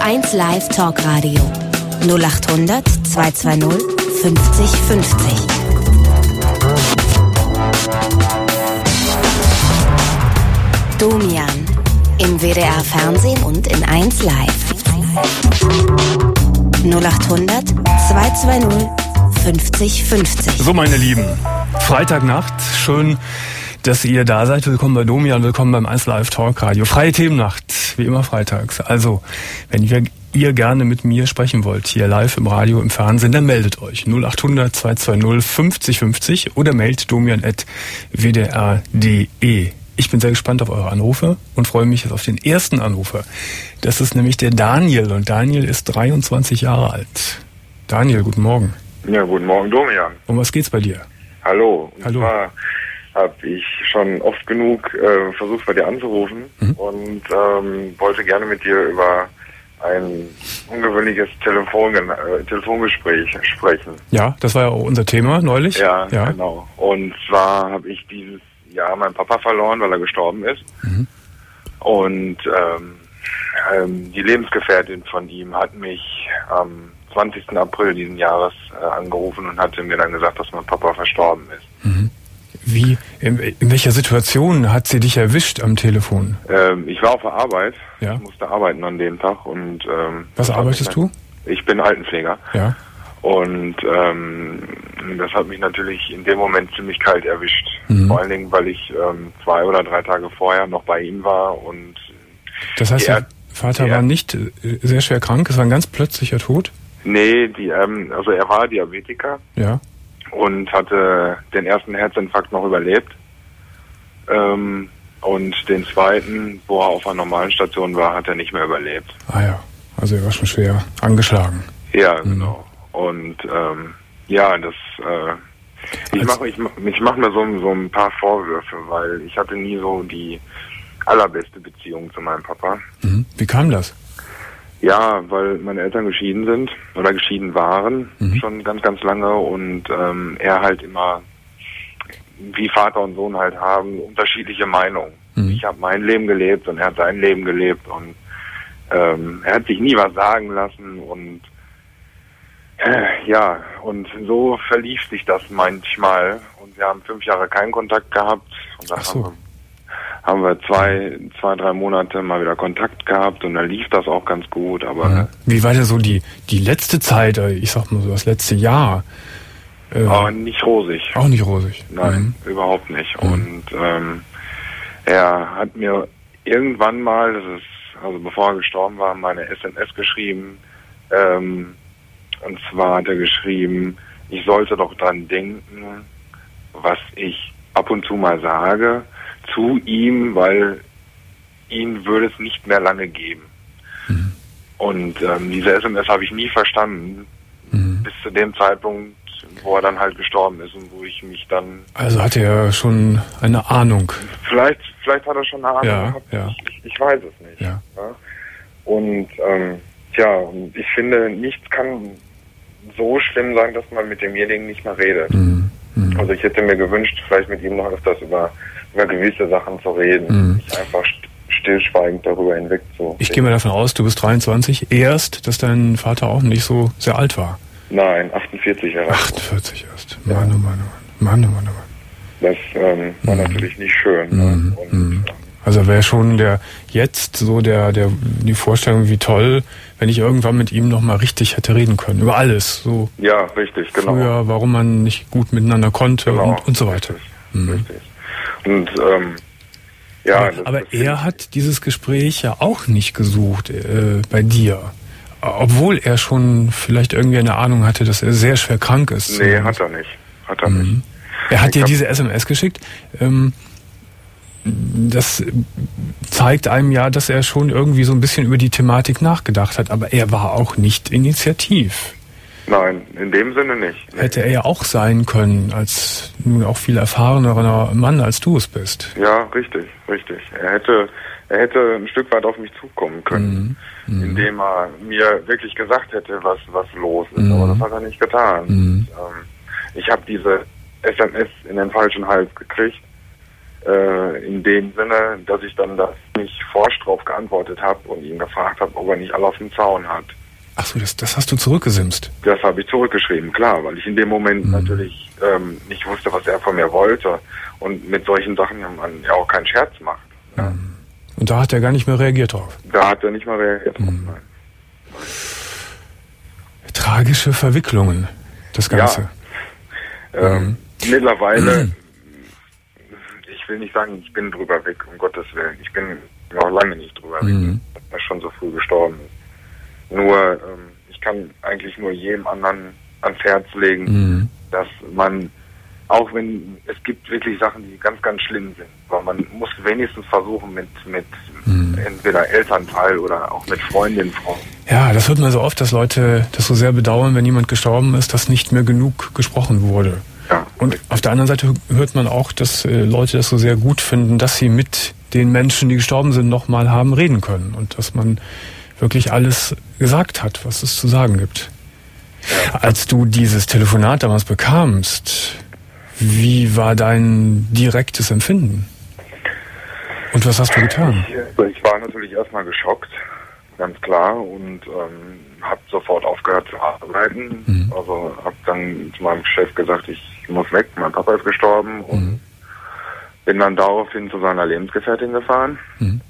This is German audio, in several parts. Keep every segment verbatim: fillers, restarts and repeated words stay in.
eins Live Talkradio null acht hundert zweihundertzweißig fünfzig fünfzig. Domian im W D R Fernsehen und in eins Live. null acht hundert zweihundertzweißig fünfzig fünfzig. So, meine Lieben, Freitagnacht, schön, dass ihr da seid. Willkommen bei Domian, willkommen beim eins Live Talkradio. Freie Themennacht, wie immer freitags. Also, wenn wir, ihr gerne mit mir sprechen wollt, hier live im Radio, im Fernsehen, dann meldet euch null acht hundert zweihundertzweißig fünfzig fünfzig oder meldet domian at w d r punkt d e. Ich bin sehr gespannt auf eure Anrufe und freue mich jetzt auf den ersten Anrufer. Das ist nämlich der Daniel und Daniel ist dreiundzwanzig Jahre alt. Daniel, guten Morgen. Ja, guten Morgen, Domian. Um was geht's bei dir? Hallo. Und Hallo. zwar habe ich schon oft genug äh, versucht, bei dir anzurufen mhm. und ähm, wollte gerne mit dir über ein ungewöhnliches Telefon, äh, Telefongespräch sprechen. Ja, das war ja auch unser Thema neulich. Ja, ja. genau. Und zwar habe ich dieses Jahr meinen Papa verloren, weil er gestorben ist. Mhm. Und ähm, ähm, die Lebensgefährtin von ihm hat mich am zwanzigsten April diesen Jahres äh, angerufen und hatte mir dann gesagt, dass mein Papa verstorben ist. Mhm. Wie, in, in welcher Situation hat sie dich erwischt am Telefon? Ähm, ich war auf der Arbeit. Ja. Ich musste arbeiten an dem Tag. Und ähm, was arbeitest du? Ich bin Altenpfleger. Ja. Und ähm, das hat mich natürlich in dem Moment ziemlich kalt erwischt. Mhm. Vor allen Dingen, weil ich ähm, zwei oder drei Tage vorher noch bei ihm war. Und das heißt, der Vater war nicht äh, sehr schwer krank? Es war ein ganz plötzlicher Tod? Nee, die, ähm, also er war Diabetiker. Ja. Und hatte den ersten Herzinfarkt noch überlebt. Ähm, und den zweiten, wo er auf einer normalen Station war, hat er nicht mehr überlebt. Ah ja, also er war schon schwer angeschlagen. Ja, mhm. genau. Und ähm, ja, das äh, ich mache ich, ich mach mir so, so ein paar Vorwürfe, weil ich hatte nie so die allerbeste Beziehung zu meinem Papa. Mhm. Wie kam das? Ja, weil meine Eltern geschieden sind oder geschieden waren, mhm. schon ganz, ganz lange und ähm, er halt immer, wie Vater und Sohn halt haben, unterschiedliche Meinungen. Mhm. Ich habe mein Leben gelebt und er hat sein Leben gelebt und ähm, er hat sich nie was sagen lassen und äh, ja, und so verlief sich das manchmal und wir haben fünf Jahre keinen Kontakt gehabt und dann Ach so. haben wir haben wir zwei, zwei, drei Monate mal wieder Kontakt gehabt und dann lief das auch ganz gut, aber... Ja. Wie war denn so die, die letzte Zeit, ich sag mal so das letzte Jahr? Äh, aber nicht rosig. Auch nicht rosig? Nein, mhm. überhaupt nicht. Mhm. Und ähm, er hat mir irgendwann mal, das ist, also bevor er gestorben war, meine S M S geschrieben, ähm, und zwar hat er geschrieben, ich sollte doch dran denken, was ich ab und zu mal sage, zu ihm, weil ihn würde es nicht mehr lange geben. Mhm. Und ähm, diese S M S habe ich nie verstanden, mhm. bis zu dem Zeitpunkt, wo er dann halt gestorben ist und wo ich mich dann... Also hatte er schon eine Ahnung. Vielleicht vielleicht hat er schon eine Ahnung ja, gehabt, ja. Ich, ich weiß es nicht. Ja. Ja? Und ähm, tja, und ich finde, nichts kann so schlimm sein, dass man mit demjenigen nicht mehr redet. Mhm. Mhm. Also ich hätte mir gewünscht, vielleicht mit ihm noch öfters über über gewisse Sachen zu reden, mhm. nicht einfach stillschweigend darüber hinweg zu. Ich gehe mal davon aus, du bist dreiundzwanzig, erst, dass dein Vater auch nicht so sehr alt war. Nein, achtundvierzig Jahre. achtundvierzig erst. Mann, oh Mann, oh Mann, oh Mann, oh Mann. Das ähm, war mhm. natürlich nicht schön. Mhm. Ne? Und, mhm. Also wäre schon der jetzt so der der die Vorstellung, wie toll, wenn ich irgendwann mit ihm noch mal richtig hätte reden können über alles. So. Ja, richtig, genau. Früher, warum man nicht gut miteinander konnte genau. und, und so weiter. Richtig. Mhm. richtig. Und ähm, ja, aber, aber er hat dieses Gespräch ja auch nicht gesucht äh, bei dir, obwohl er schon vielleicht irgendwie eine Ahnung hatte, dass er sehr schwer krank ist. Nee, hat er nicht. Hat er mhm. nicht. Er hat ich dir diese S M S geschickt. Ähm, das zeigt einem ja, dass er schon irgendwie so ein bisschen über die Thematik nachgedacht hat, aber er war auch nicht initiativ. Nein, in dem Sinne nicht. Nee. Hätte er ja auch sein können, als nun auch viel erfahrenerer Mann, als du es bist. Ja, richtig, richtig. Er hätte, er hätte ein Stück weit auf mich zukommen können, mhm. indem er mir wirklich gesagt hätte, was, was los ist. Mhm. Aber das hat er nicht getan. Mhm. Und, ähm, ich habe diese S M S in den falschen Hals gekriegt. Äh, in dem Sinne, dass ich dann das nicht forsch drauf geantwortet habe und ihn gefragt habe, ob er nicht alle auf dem Zaun hat. Ach so, das, das hast du zurückgesimst? Das habe ich zurückgeschrieben, klar, weil ich in dem Moment mhm. natürlich ähm, nicht wusste, was er von mir wollte. Und mit solchen Sachen man ja auch keinen Scherz macht. Mhm. Ja. Und da hat er gar nicht mehr reagiert drauf? Da hat er nicht mal reagiert drauf, mhm. nein. Tragische Verwicklungen, das Ganze. Ja. Ähm, mhm. Mittlerweile... Mhm. Ich will nicht sagen, ich bin drüber weg, um Gottes Willen. Ich bin noch lange nicht drüber mhm. weg, dass er schon so früh gestorben ist. Nur, ähm, ich kann eigentlich nur jedem anderen ans Herz legen, mhm. dass man, auch wenn, es gibt wirklich Sachen, die ganz, ganz schlimm sind, weil man muss wenigstens versuchen, mit, mit mhm. entweder Elternteil oder auch mit Freundinnen, Freunden. Ja, das hört man so oft, dass Leute das so sehr bedauern, wenn jemand gestorben ist, dass nicht mehr genug gesprochen wurde. Ja, und richtig. Auf der anderen Seite hört man auch, dass äh, Leute das so sehr gut finden, dass sie mit den Menschen, die gestorben sind, nochmal haben reden können und dass man wirklich alles gesagt hat, was es zu sagen gibt. Ja. Als du dieses Telefonat damals bekamst, wie war dein direktes Empfinden? Und was hast du getan? Ich, ich war natürlich erstmal geschockt, ganz klar, und ähm, habe sofort aufgehört zu arbeiten. Mhm. Also habe dann zu meinem Chef gesagt, ich muss weg, mein Papa ist gestorben, und mhm. bin dann daraufhin zu seiner Lebensgefährtin gefahren. Mhm.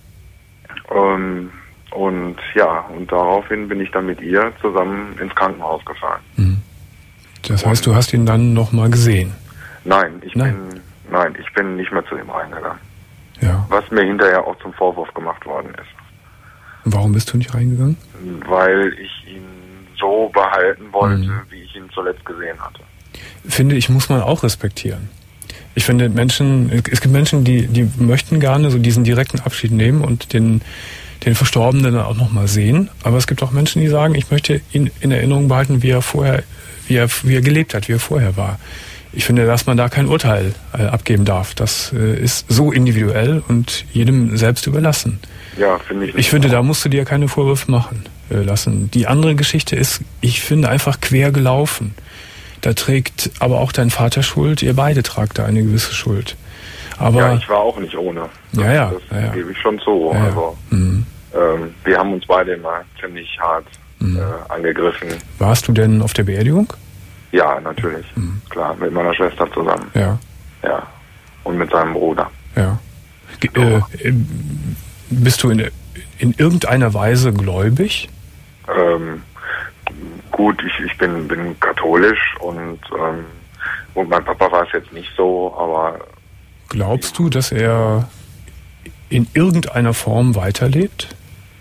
Um, und ja, und daraufhin bin ich dann mit ihr zusammen ins Krankenhaus gefahren. Mhm. Das heißt, du hast ihn dann nochmal gesehen? Nein, ich nein. bin nein, ich bin nicht mehr zu ihm reingegangen. Ja. Was mir hinterher auch zum Vorwurf gemacht worden ist. Und warum bist du nicht reingegangen? Weil ich ihn so behalten wollte, mhm. wie ich ihn zuletzt gesehen hatte. Finde ich, muss man auch respektieren. Ich finde, Menschen, es gibt Menschen, die, die möchten gerne so diesen direkten Abschied nehmen und den, den Verstorbenen dann auch nochmal sehen. Aber es gibt auch Menschen, die sagen, ich möchte ihn in Erinnerung behalten, wie er vorher, wie er, wie er gelebt hat, wie er vorher war. Ich finde, dass man da kein Urteil äh, abgeben darf. Das äh, ist so individuell und jedem selbst überlassen. Ja, finde ich. Ich finde, da musst du dir keine Vorwürfe machen äh, lassen. Die andere Geschichte ist, ich finde, einfach quer gelaufen. Da trägt aber auch dein Vater Schuld, ihr beide tragt da eine gewisse Schuld. Aber ja, ich war auch nicht ohne. Das, ja, ja, das ja, ja. gebe ich schon zu. Ja, ja. Also, mhm. ähm, wir haben uns beide immer ziemlich hart mhm. äh, angegriffen. Warst du denn auf der Beerdigung? Ja, natürlich. Mhm. Klar, mit meiner Schwester zusammen. Ja. Ja. Und mit seinem Bruder. Ja. Ge- äh, bist du in, in irgendeiner Weise gläubig? Ähm, gut, ich, ich bin, bin katholisch und, ähm, und mein Papa war es jetzt nicht so, aber... Glaubst du, dass er in irgendeiner Form weiterlebt?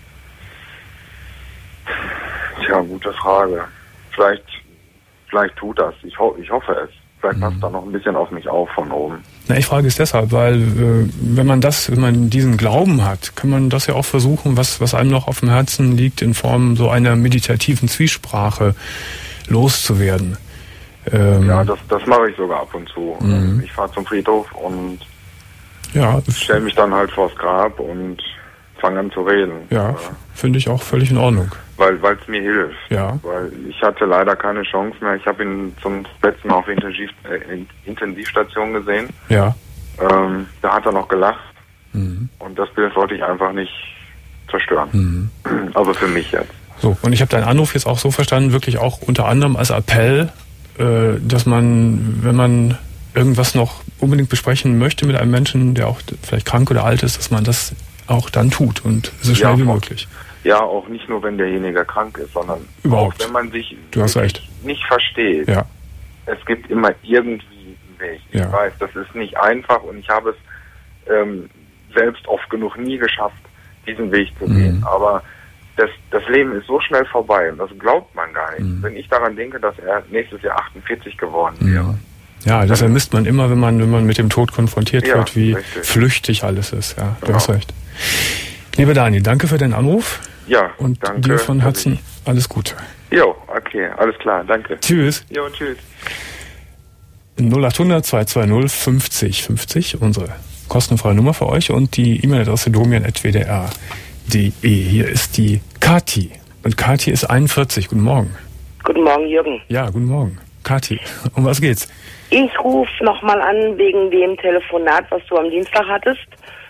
Tja, gute Frage. Vielleicht, vielleicht tut das. Ich, ho- ich hoffe es. Vielleicht passt mhm. da noch ein bisschen auf mich auf von oben. Na, ich frage es deshalb, weil äh, wenn man das, wenn man diesen Glauben hat, kann man das ja auch versuchen, was, was einem noch auf dem Herzen liegt, in Form so einer meditativen Zwiesprache loszuwerden. Ähm, ja, das, das mache ich sogar ab und zu. Mhm. Ich fahre zum Friedhof und ja, stelle mich dann halt vors Grab und fange an zu reden. Ja, finde ich auch völlig in Ordnung. Weil es mir hilft. Ja. Weil ich hatte leider keine Chance mehr. Ich habe ihn zum letzten Mal auf Intensiv, äh, Intensivstation gesehen. Ja. Ähm, da hat er noch gelacht. Mhm. Und das Bild wollte ich einfach nicht zerstören. Mhm. Also für mich jetzt. So, und ich habe deinen Anruf jetzt auch so verstanden, wirklich auch unter anderem als Appell, äh, dass man, wenn man irgendwas noch unbedingt besprechen möchte mit einem Menschen, der auch vielleicht krank oder alt ist, dass man das auch dann tut und so schnell ja, wie möglich. Ja, auch nicht nur, wenn derjenige krank ist, sondern überhaupt, auch wenn man sich du hast recht. nicht versteht. Ja. Es gibt immer irgendwie einen Weg. Ich ja. weiß, das ist nicht einfach und ich habe es ähm, selbst oft genug nie geschafft, diesen Weg zu gehen. Mhm. Aber das, das Leben ist so schnell vorbei und das glaubt man gar nicht. Mhm. Wenn ich daran denke, dass er nächstes Jahr achtundvierzig geworden wäre. Mhm. Ja, das vermisst man immer, wenn man, wenn man mit dem Tod konfrontiert ja, wird, wie richtig. flüchtig alles ist. Ja, du genau. hast recht. Lieber Daniel, danke für deinen Anruf. Ja, und danke. dir von Herzen alles Gute. Jo, okay, alles klar, danke. Tschüss. Jo, tschüss. null acht hundert zwei zwei null fünfzig fünfzig, unsere kostenfreie Nummer für euch und die E-Mail-Adresse domian at w d r punkt d e. Hier ist die Kathi. Und Kathi ist einundvierzig. Guten Morgen. Guten Morgen, Jürgen. Ja, guten Morgen. Kathi, um was geht's? Ich rufe nochmal an wegen dem Telefonat, was du am Dienstag hattest.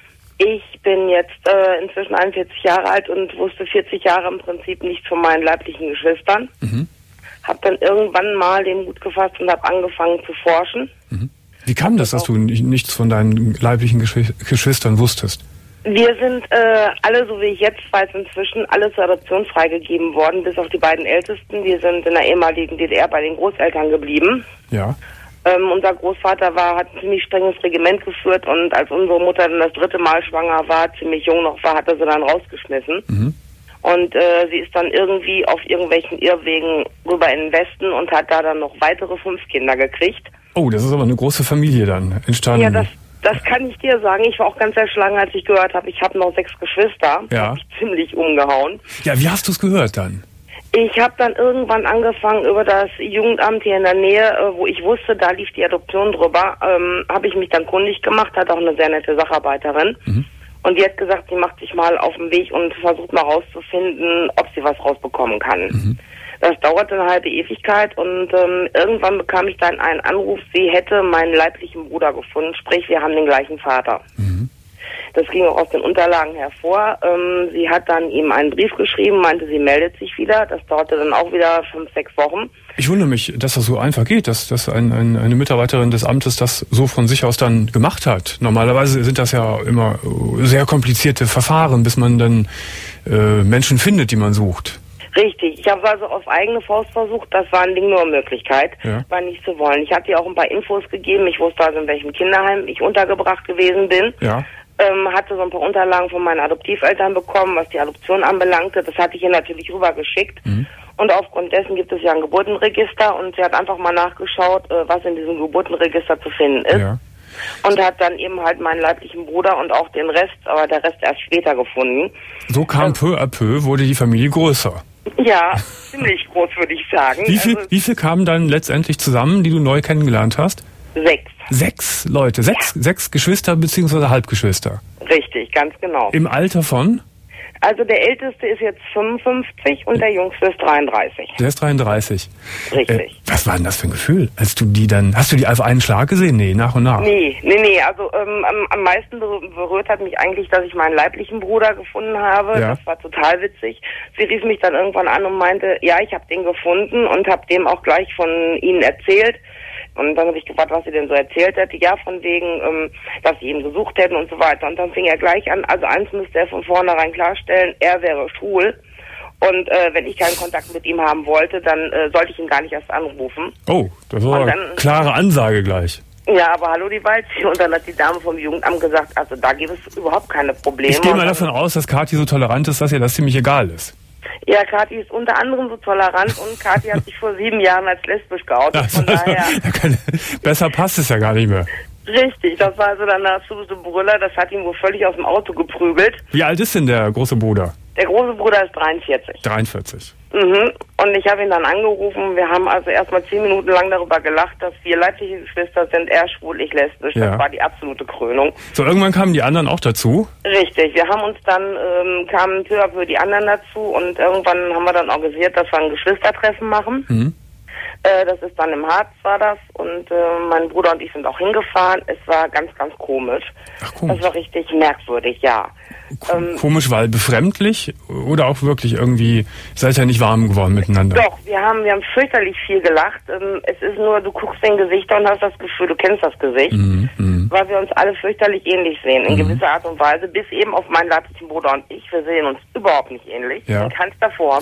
Ich bin jetzt äh, inzwischen einundvierzig Jahre alt und wusste vierzig Jahre im Prinzip nichts von meinen leiblichen Geschwistern. Mhm. Hab dann irgendwann mal den Mut gefasst und habe angefangen zu forschen. Mhm. Wie kam das, dass du nichts von deinen leiblichen Geschw- Geschwistern wusstest? Wir sind äh, alle, so wie ich jetzt weiß inzwischen, alle zur Adoption freigegeben worden, bis auf die beiden Ältesten. Die sind in der ehemaligen D D R bei den Großeltern geblieben. Ja. Ähm, unser Großvater war, hat ein ziemlich strenges Regiment geführt und als unsere Mutter dann das dritte Mal schwanger war, ziemlich jung noch war, hat er sie dann rausgeschmissen. Mhm. Und äh, sie ist dann irgendwie auf irgendwelchen Irrwegen rüber in den Westen und hat da dann noch weitere fünf Kinder gekriegt. Oh, das ist aber eine große Familie dann entstanden. Ja, das, das kann ich dir sagen. Ich war auch ganz erschlagen, als ich gehört habe, ich habe noch sechs Geschwister. Ja. Hab mich ziemlich umgehauen. Ja, wie hast du es gehört dann? Ich habe dann irgendwann angefangen über das Jugendamt hier in der Nähe, wo ich wusste, da lief die Adoption drüber, ähm, habe ich mich dann kundig gemacht, hat auch eine sehr nette Sacharbeiterin. Mhm. Und die hat gesagt, sie macht sich mal auf den Weg und versucht mal rauszufinden, ob sie was rausbekommen kann. Mhm. Das dauerte eine halbe Ewigkeit und ähm, irgendwann bekam ich dann einen Anruf, sie hätte meinen leiblichen Bruder gefunden, sprich, wir haben den gleichen Vater. Mhm. Das ging auch aus den Unterlagen hervor. Ähm, sie hat dann ihm einen Brief geschrieben, meinte, sie meldet sich wieder. Das dauerte dann auch wieder fünf, sechs Wochen. Ich wundere mich, dass das so einfach geht, dass, dass ein, ein, eine Mitarbeiterin des Amtes das so von sich aus dann gemacht hat. Normalerweise sind das ja immer sehr komplizierte Verfahren, bis man dann äh, Menschen findet, die man sucht. Richtig. Ich habe also auf eigene Faust versucht. Das war ein Ding nur Möglichkeit, ja. War nicht zu wollen. Ich hatte ihr auch ein paar Infos gegeben. Ich wusste also, in welchem Kinderheim ich untergebracht gewesen bin. Ja. Ähm, hatte so ein paar Unterlagen von meinen Adoptiveltern bekommen, was die Adoption anbelangte. Das hatte ich ihr natürlich rübergeschickt. Mhm. Und aufgrund dessen gibt es ja ein Geburtenregister und sie hat einfach mal nachgeschaut, äh, was in diesem Geburtenregister zu finden ist. Ja. Und hat dann eben halt meinen leiblichen Bruder und auch den Rest, aber der Rest erst später gefunden. So kam also, peu à peu, wurde die Familie größer. Ja, ziemlich groß, würde ich sagen. Wie viel, also, wie viel kamen dann letztendlich zusammen, die du neu kennengelernt hast? Sechs. Sechs Leute, sechs, ja. sechs Geschwister bzw. Halbgeschwister. Richtig, ganz genau. Im Alter von? Also der Älteste ist jetzt fünfundfünfzig und der Jüngste ist dreiunddreißig. Der ist dreiunddreißig. Richtig. Äh, was war denn das für ein Gefühl, als du die dann, hast du die auf einen Schlag gesehen? Nee, nach und nach. Nee, nee, nee, also ähm, am, am meisten berührt hat mich eigentlich, dass ich meinen leiblichen Bruder gefunden habe. Ja. Das war total witzig. Sie rief mich dann irgendwann an und meinte, ja, ich habe den gefunden und habe dem auch gleich von ihnen erzählt. Und dann habe ich gefragt, was sie denn so erzählt hätte. Ja, von wegen, ähm, dass sie ihn gesucht hätten und so weiter. Und dann fing er gleich an, also eins müsste er von vornherein klarstellen, er wäre schwul. Und äh, wenn ich keinen Kontakt mit ihm haben wollte, dann äh, sollte ich ihn gar nicht erst anrufen. Oh, das war eine klare Ansage gleich. Ja, aber hallo die Walzi. Und dann hat die Dame vom Jugendamt gesagt, also da gibt es überhaupt keine Probleme. Ich gehe mal davon aus, dass Kathi so tolerant ist, dass ihr das ziemlich egal ist. Ja, Kathi ist unter anderem so tolerant und Kathi hat sich vor sieben Jahren als lesbisch geoutet. Von also, daher besser passt es ja gar nicht mehr. Richtig, das war also dann der Suse Brüller, das hat ihn wohl völlig aus dem Auto geprügelt. Wie alt ist denn der große Bruder? Der große Bruder ist dreiundvierzig. dreiundvierzig. Mhm. Und ich habe ihn dann angerufen. Wir haben also erstmal zehn Minuten lang darüber gelacht, dass wir leibliche Geschwister sind, er schwul, ich lesbisch. Ja. Das war die absolute Krönung. So, irgendwann kamen die anderen auch dazu? Richtig. Wir haben uns dann, ähm, kamen peu à peu die anderen dazu und irgendwann haben wir dann organisiert, dass wir ein Geschwistertreffen machen. Mhm. Äh, das ist dann im Harz war das und äh, mein Bruder und ich sind auch hingefahren. Es war ganz, ganz komisch. Ach, komisch. Das war richtig merkwürdig, ja. Ko- ähm, komisch, weil befremdlich oder auch wirklich irgendwie, seid ihr nicht warm geworden miteinander? Doch, wir haben, wir haben fürchterlich viel gelacht. Ähm, es ist nur, du guckst in Gesichter und hast das Gefühl, du kennst das Gesicht, mhm, weil wir uns alle fürchterlich ähnlich sehen, in mhm. gewisser Art und Weise, bis eben auf meinen leiblichen Bruder und ich. Wir sehen uns überhaupt nicht ähnlich, ja. In keinster Form.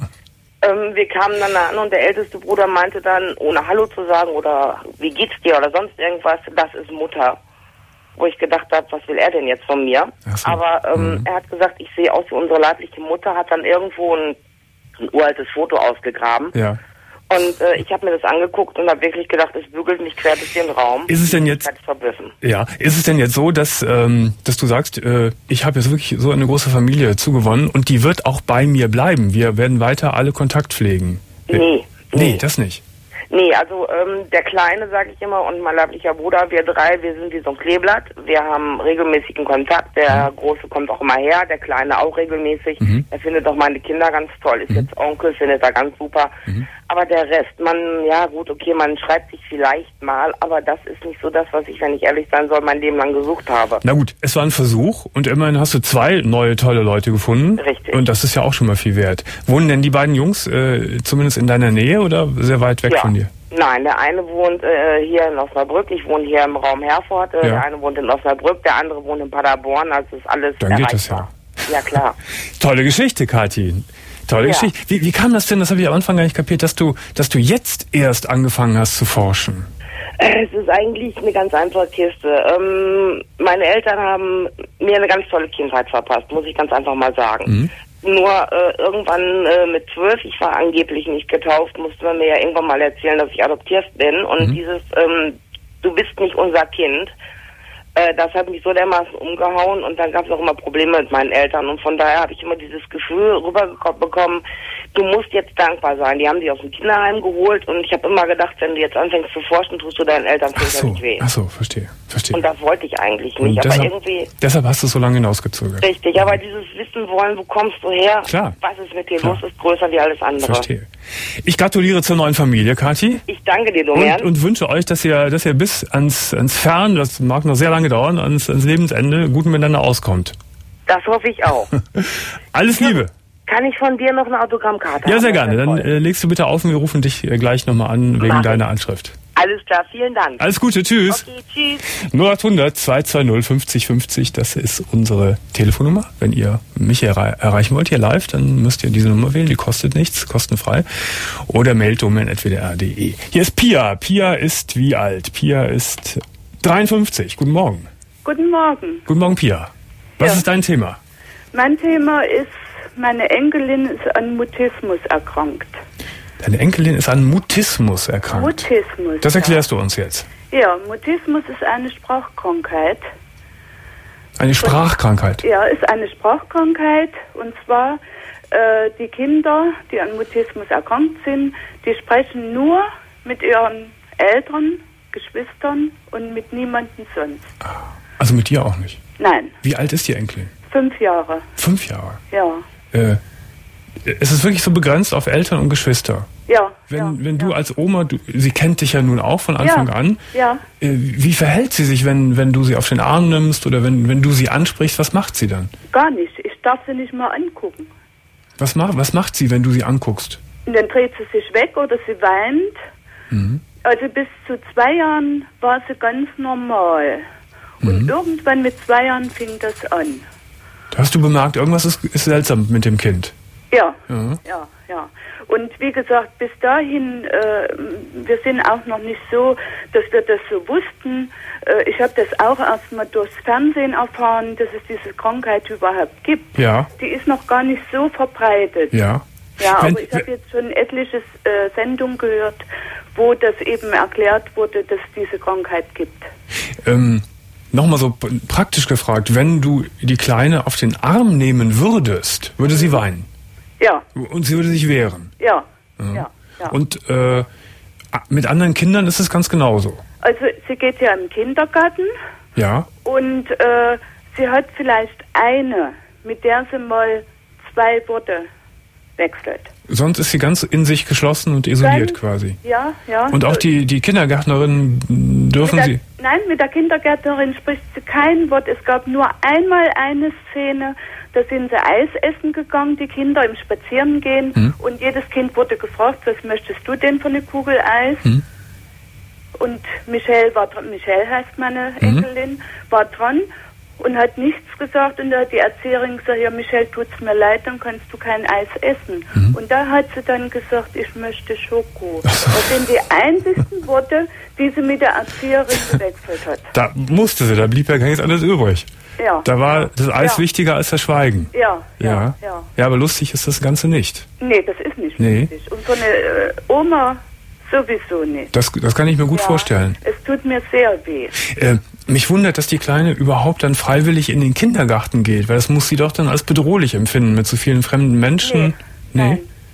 Ähm, wir kamen dann an und der älteste Bruder meinte dann, ohne Hallo zu sagen oder wie geht's dir oder sonst irgendwas, das ist Mutter. Wo ich gedacht habe, was will er denn jetzt von mir? So. Aber ähm, mhm. er hat gesagt, ich sehe aus wie unsere leibliche Mutter, hat dann irgendwo ein, ein uraltes Foto ausgegraben. Ja. Und äh, ich habe mir das angeguckt und habe wirklich gedacht, es bügelt mich quer durch den Raum. Ist es denn jetzt? Ja, ist es denn jetzt so, dass ähm, dass du sagst, äh, ich habe jetzt wirklich so eine große Familie zugewonnen und die wird auch bei mir bleiben. Wir werden weiter alle Kontakt pflegen. Nee. Nee, nee das nicht. Nee, also ähm, der Kleine, sage ich immer, und mein leiblicher Bruder, wir drei, wir sind wie so ein Kleeblatt. Wir haben regelmäßigen Kontakt. Der mhm. Große kommt auch immer her, der Kleine auch regelmäßig. Mhm. Er findet auch meine Kinder ganz toll, ist mhm. jetzt Onkel, findet er ganz super. Mhm. Aber der Rest, man, ja gut, okay, man schreibt sich vielleicht mal, aber das ist nicht so das, was ich, wenn ich ehrlich sein soll, mein Leben lang gesucht habe. Na gut, es war ein Versuch und immerhin hast du zwei neue tolle Leute gefunden. Richtig. Und das ist ja auch schon mal viel wert. Wohnen denn die beiden Jungs äh, zumindest in deiner Nähe oder sehr weit weg ja. von dir? Nein, der eine wohnt äh, hier in Osnabrück, ich wohne hier im Raum Herford, äh, ja. der eine wohnt in Osnabrück, der andere wohnt in Paderborn, also ist alles Dann erreichbar. Geht das ja. Ja, klar. Tolle Geschichte, Kathi. Tolle ja. Geschichte. Wie, wie kam das denn, das habe ich am Anfang gar nicht kapiert, dass du, dass du jetzt erst angefangen hast zu forschen? Es ist eigentlich eine ganz einfache Kiste. Ähm, meine Eltern haben mir eine ganz tolle Kindheit verpasst, muss ich ganz einfach mal sagen. Mhm. Nur äh, irgendwann äh, mit zwölf, ich war angeblich nicht getauft, musste man mir ja irgendwann mal erzählen, dass ich adoptiert bin. Und mhm. dieses, ähm, du bist nicht unser Kind, äh, das hat mich so dermaßen umgehauen. Und dann gab es auch immer Probleme mit meinen Eltern. Und von daher habe ich immer dieses Gefühl rüberbekommen, du musst jetzt dankbar sein. Die haben dich aus dem Kinderheim geholt. Und ich habe immer gedacht, wenn du jetzt anfängst zu forschen, tust du deinen Eltern fürchterlich weh. Ach so, verstehe, verstehe. Und das wollte ich eigentlich nicht. Und aber deshalb, irgendwie. Deshalb hast du es so lange hinausgezögert. Richtig, aber dieses Wissen wollen, wo kommst du her? Klar. Was ist mit dir Klar. los, ist größer wie alles andere. Verstehe. Ich gratuliere zur neuen Familie, Kathi. Ich danke dir, Domian. Und, und wünsche euch, dass ihr, dass ihr bis ans, ans Fern, das mag noch sehr lange dauern, ans, ans Lebensende gut miteinander auskommt. Das hoffe ich auch. Alles Liebe. Kann ich von dir noch eine Autogrammkarte Ja, haben? sehr gerne. Dann äh, legst du bitte auf und wir rufen dich äh, gleich nochmal an wegen Mach deiner ich. Anschrift. Alles klar, vielen Dank. Alles Gute, tschüss. Okay, tschüss. null acht hundert zwei zwei null fünfzig fünfzig, das ist unsere Telefonnummer. Wenn ihr mich erre- erreichen wollt hier live, dann müsst ihr diese Nummer wählen, die kostet nichts, kostenfrei. Oder mailt domain at w d r punkt d e. Hier ist Pia. Pia ist wie alt? Pia ist dreiundfünfzig. Guten Morgen. Guten Morgen. Guten Morgen, Pia. Was Ja. ist dein Thema? Mein Thema ist, meine Enkelin ist an Mutismus erkrankt. Deine Enkelin ist an Mutismus erkrankt. Mutismus. Das erklärst du uns jetzt. Ja, Mutismus ist eine Sprachkrankheit. Eine Sprachkrankheit. Ja, ist eine Sprachkrankheit. Und zwar äh, die Kinder, die an Mutismus erkrankt sind, die sprechen nur mit ihren Eltern, Geschwistern und mit niemandem sonst. Also mit dir auch nicht? Nein. Wie alt ist die Enkelin? Fünf Jahre. Fünf Jahre? Ja. Äh, ist es wirklich so begrenzt auf Eltern und Geschwister? Ja. Wenn, ja, wenn du ja. als Oma, du, sie kennt dich ja nun auch von Anfang ja, an. Ja. Äh, wie verhält sie sich, wenn, wenn du sie auf den Arm nimmst oder wenn, wenn du sie ansprichst? Was macht sie dann? Gar nicht. Ich darf sie nicht mal angucken. Was, mach, was macht sie, wenn du sie anguckst? Und dann dreht sie sich weg oder sie weint. Mhm. Also bis zu zwei Jahren war sie ganz normal. Und Mhm. irgendwann mit zwei Jahren fing das an. Da hast du bemerkt, irgendwas ist, ist seltsam mit dem Kind. Ja, Ja. ja, ja. Und wie gesagt, bis dahin, äh, wir sind auch noch nicht so, dass wir das so wussten. Äh, ich habe das auch erst mal durchs Fernsehen erfahren, dass es diese Krankheit überhaupt gibt. Ja. Die ist noch gar nicht so verbreitet. Ja. Ja, Wenn- aber ich habe jetzt schon etliche äh, Sendungen gehört, wo das eben erklärt wurde, dass es diese Krankheit gibt. Ähm, Nochmal so p- praktisch gefragt, wenn du die Kleine auf den Arm nehmen würdest, würde sie weinen. Ja, Und sie würde sich wehren. ja, Ja. ja, ja. Und äh, mit anderen Kindern ist es ganz genauso. Also sie geht ja im Kindergarten Ja. und äh, sie hat vielleicht eine, mit der sie mal zwei Worte wechselt. Sonst ist sie ganz in sich geschlossen und isoliert Dann- quasi. Ja, ja. Und auch die, die Kindergärtnerinnen dürfen mit der, sie... Nein, mit der Kindergärtnerin spricht sie kein Wort. Es gab nur einmal eine Szene, da sind sie Eis essen gegangen, die Kinder im Spazierengehen. Hm. Und jedes Kind wurde gefragt, was möchtest du denn für eine Kugel Eis? Hm. Und Michelle war dran, Michelle heißt meine Mhm. Enkelin, war dran und hat nichts gesagt. Und da hat die Erzieherin gesagt, ja Michelle, tut's mir leid, dann kannst du kein Eis essen. Mhm. Und da hat sie dann gesagt, ich möchte Schoko. Das sind die einzigsten Worte, die sie mit der Erzieherin gewechselt hat. Da musste sie, da blieb ja gar nichts anderes übrig. Ja. Da war das Eis Ja. wichtiger als das Schweigen. Ja, ja, Ja. ja. Ja, aber lustig ist das Ganze nicht. Nee, das ist nicht Nee. lustig. Und so eine äh, Oma sowieso nicht. Das, das kann ich mir gut Ja, vorstellen. Es tut mir sehr weh. Äh, mich wundert, dass die Kleine überhaupt dann freiwillig in den Kindergarten geht, weil das muss sie doch dann als bedrohlich empfinden mit so vielen fremden Menschen. Nee. Nein,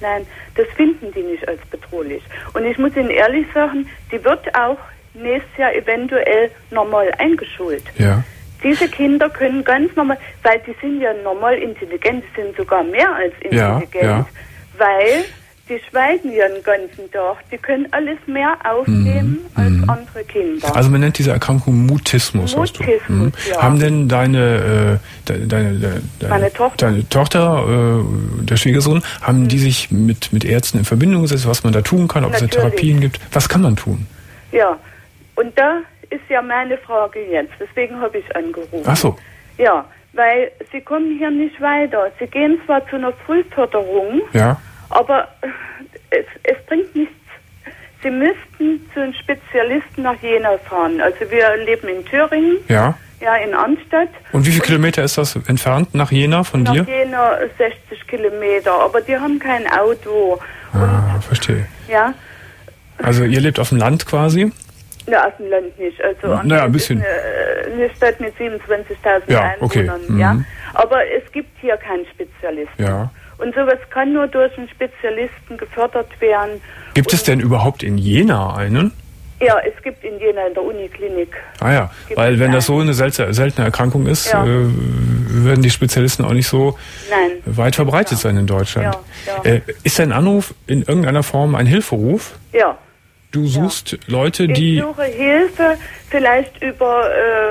Nein, das finden die nicht als bedrohlich. Und ich muss Ihnen ehrlich sagen, die wird auch nächstes Jahr eventuell normal eingeschult. Ja. Diese Kinder können ganz normal, weil die sind ja normal intelligent, die sind sogar mehr als intelligent, ja, ja. weil die schweigen ja den ganzen Tag. Die können alles mehr aufnehmen mm, als mm. andere Kinder. Also man nennt diese Erkrankung Mutismus. Mutismus, mhm. ja. Haben denn deine, äh, de, deine, de, de, Meine Tochter, deine Tochter äh, der Schwiegersohn, haben mhm. die sich mit, mit Ärzten in Verbindung gesetzt, was man da tun kann, ob Natürlich. es Therapien gibt? Was kann man tun? Ja, und da ist ja meine Frage jetzt. Deswegen habe ich angerufen. Ach so. Ja, weil sie kommen hier nicht weiter. Sie gehen zwar zu einer Frühförderung, ja. aber es, es bringt nichts. Sie müssten zu einem Spezialisten nach Jena fahren. Also wir leben in Thüringen, ja, ja in Arnstadt. Und wie viele Und Kilometer ist das entfernt nach Jena von nach dir? Nach Jena sechzig Kilometer, aber die haben kein Auto. Ah, Und, verstehe. Ja. Also ihr lebt auf dem Land quasi? Ja, aus dem Land nicht. Also Na, naja, ein bisschen. Ist eine, eine Stadt mit siebenundzwanzigtausend ja, okay. Einwohnern. Mhm. Ja. Aber es gibt hier keinen Spezialisten. Ja. Und sowas kann nur durch einen Spezialisten gefördert werden. Gibt Und es denn überhaupt in Jena einen? Ja, es gibt in Jena in der Uniklinik. Ah ja, weil wenn das so eine seltene, seltene Erkrankung ist, ja. äh, werden die Spezialisten auch nicht so Nein. weit verbreitet ja. sein in Deutschland. Ja, ja. Äh, ist dein Anruf in irgendeiner Form ein Hilferuf? Ja. Du suchst ja. Leute, die... Ich suche Hilfe, vielleicht über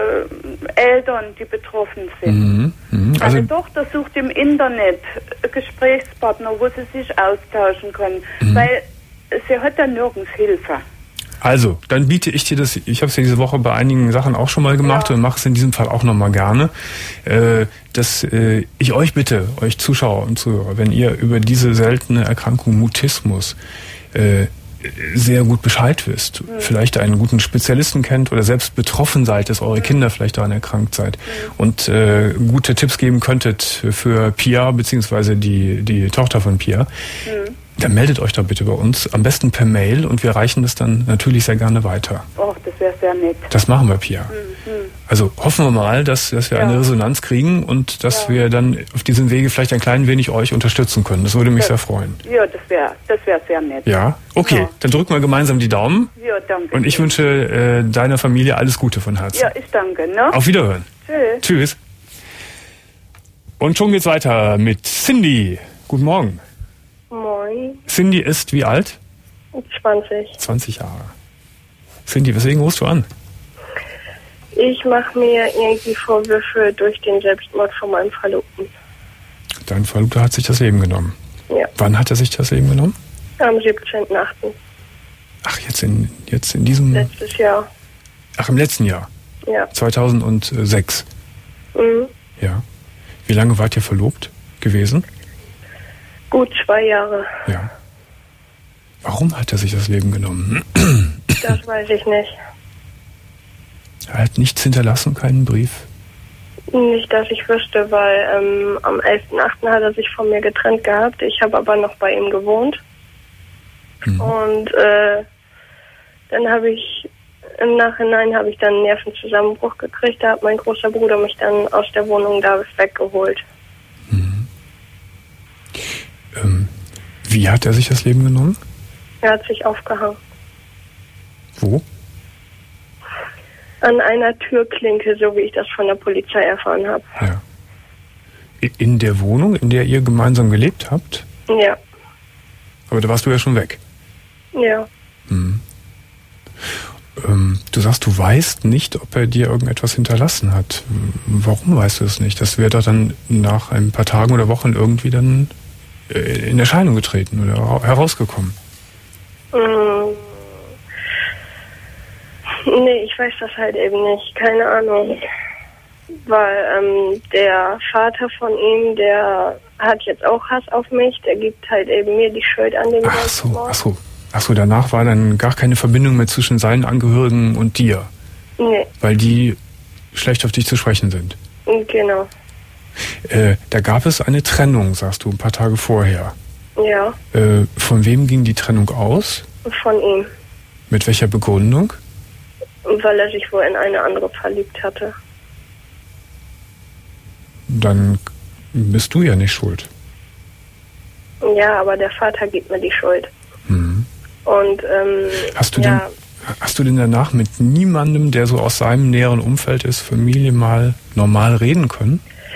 äh, Eltern, die betroffen sind. Mhm, mh. Also Meine Tochter sucht im Internet Gesprächspartner, wo sie sich austauschen können, mhm. weil sie hat da nirgends Hilfe. Also, dann biete ich dir das, ich habe es ja diese Woche bei einigen Sachen auch schon mal gemacht ja. und mache es in diesem Fall auch nochmal gerne, äh, dass äh, ich euch bitte, euch Zuschauer und Zuhörer, wenn ihr über diese seltene Erkrankung Mutismus äh, sehr gut Bescheid wisst, mhm. vielleicht einen guten Spezialisten kennt oder selbst betroffen seid, dass eure mhm. Kinder vielleicht daran erkrankt seid mhm. und äh, gute Tipps geben könntet für Pia, beziehungsweise die, die Tochter von Pia, mhm. dann meldet euch doch bitte bei uns, am besten per Mail, und wir reichen das dann natürlich sehr gerne weiter. Oh, das wäre sehr nett. Das machen wir, Pia. Mhm. Also hoffen wir mal, dass, dass wir ja. eine Resonanz kriegen und dass ja. wir dann auf diesem Wege vielleicht ein klein wenig euch unterstützen können. Das würde mich das, sehr freuen. Ja, das wäre das wär sehr nett. Ja, okay, ja. dann drücken wir gemeinsam die Daumen. Ja, danke. Und ich wünsche äh, deiner Familie alles Gute von Herzen. Ja, ich danke. Ne? Auf Wiederhören. Tschüss. Tschüss. Und schon geht's weiter mit Cindy. Guten Morgen. Moin. Cindy ist wie alt? zwanzig. zwanzig Jahre. Cindy, weswegen rufst du an? Ich mache mir irgendwie Vorwürfe durch den Selbstmord von meinem Verlobten. Dein Verlobter hat sich das Leben genommen? Ja. Wann hat er sich das Leben genommen? Am siebzehnten achten Ach, jetzt in, jetzt in diesem... Letztes Jahr. Ach, im letzten Jahr? Ja. zweitausendsechs? Mhm. Ja. Wie lange wart ihr verlobt gewesen? Gut zwei Jahre. Ja. Warum hat er sich das Leben genommen? Das weiß ich nicht. Er hat nichts hinterlassen, keinen Brief? Nicht, dass ich wüsste, weil ähm, am elften achten hat er sich von mir getrennt gehabt. Ich habe aber noch bei ihm gewohnt. Mhm. Und äh, dann habe ich, im Nachhinein habe ich dann einen Nervenzusammenbruch gekriegt. Da hat mein großer Bruder mich dann aus der Wohnung da weggeholt. Mhm. Ähm, wie hat er sich das Leben genommen? Er hat sich aufgehangen. Wo? An einer Türklinke, so wie ich das von der Polizei erfahren habe. Ja. In der Wohnung, in der ihr gemeinsam gelebt habt? Ja. Aber da warst du ja schon weg? Ja. Hm. Ähm, du sagst, du weißt nicht, ob er dir irgendetwas hinterlassen hat. Warum weißt du es nicht? Das wäre doch dann nach ein paar Tagen oder Wochen irgendwie dann in Erscheinung getreten oder herausgekommen. Mmh. Nee, ich weiß das halt eben nicht. Keine Ahnung. Weil ähm, der Vater von ihm, der hat jetzt auch Hass auf mich. Der gibt halt eben mir die Schuld an den Ach so, ach so. Ach so, danach war dann gar keine Verbindung mehr zwischen seinen Angehörigen und dir? Nee. Weil die schlecht auf dich zu sprechen sind? Genau. Äh, da gab es eine Trennung, sagst du, ein paar Tage vorher. Ja. Äh, von wem ging die Trennung aus? Von ihm. Mit welcher Begründung? Weil er sich wohl in eine andere verliebt hatte. Dann bist du ja nicht schuld. Ja, aber der Vater gibt mir die Schuld. Mhm. Und ähm, hast du ja, denn hast du denn danach mit niemandem, der so aus seinem näheren Umfeld ist, Familie, mal normal reden können?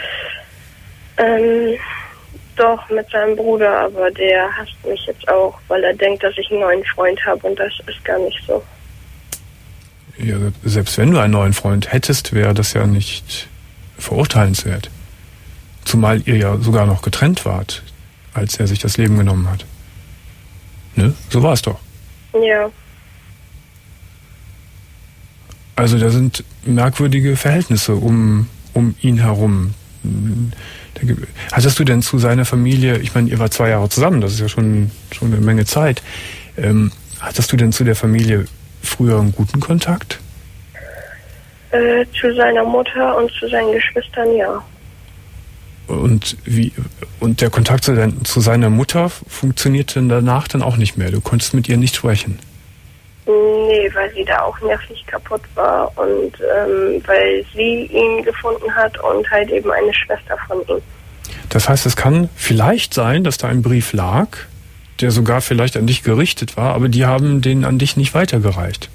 Ähm, doch, mit seinem Bruder, aber der hasst mich jetzt auch, weil er denkt, dass ich einen neuen Freund habe und das ist gar nicht so. Ja, selbst wenn du einen neuen Freund hättest, wäre das ja nicht verurteilenswert. Zumal ihr ja sogar noch getrennt wart, als er sich das Leben genommen hat. Ne? So war es doch. Ja. Also da sind merkwürdige Verhältnisse um, um ihn herum. Hattest du denn zu seiner Familie, ich meine, ihr wart zwei Jahre zusammen, das ist ja schon, schon eine Menge Zeit, ähm, hattest du denn zu der Familie früher einen guten Kontakt? Äh, zu seiner Mutter und zu seinen Geschwistern, ja. Und wie und der Kontakt zu, dein, zu seiner Mutter funktionierte danach dann auch nicht mehr? Du konntest mit ihr nicht sprechen? Nee, weil sie da auch nervlich kaputt war und ähm, weil sie ihn gefunden hat und halt eben eine Schwester von ihm. Das heißt, es kann vielleicht sein, dass da ein Brief lag, der sogar vielleicht an dich gerichtet war, aber die haben den an dich nicht weitergereicht.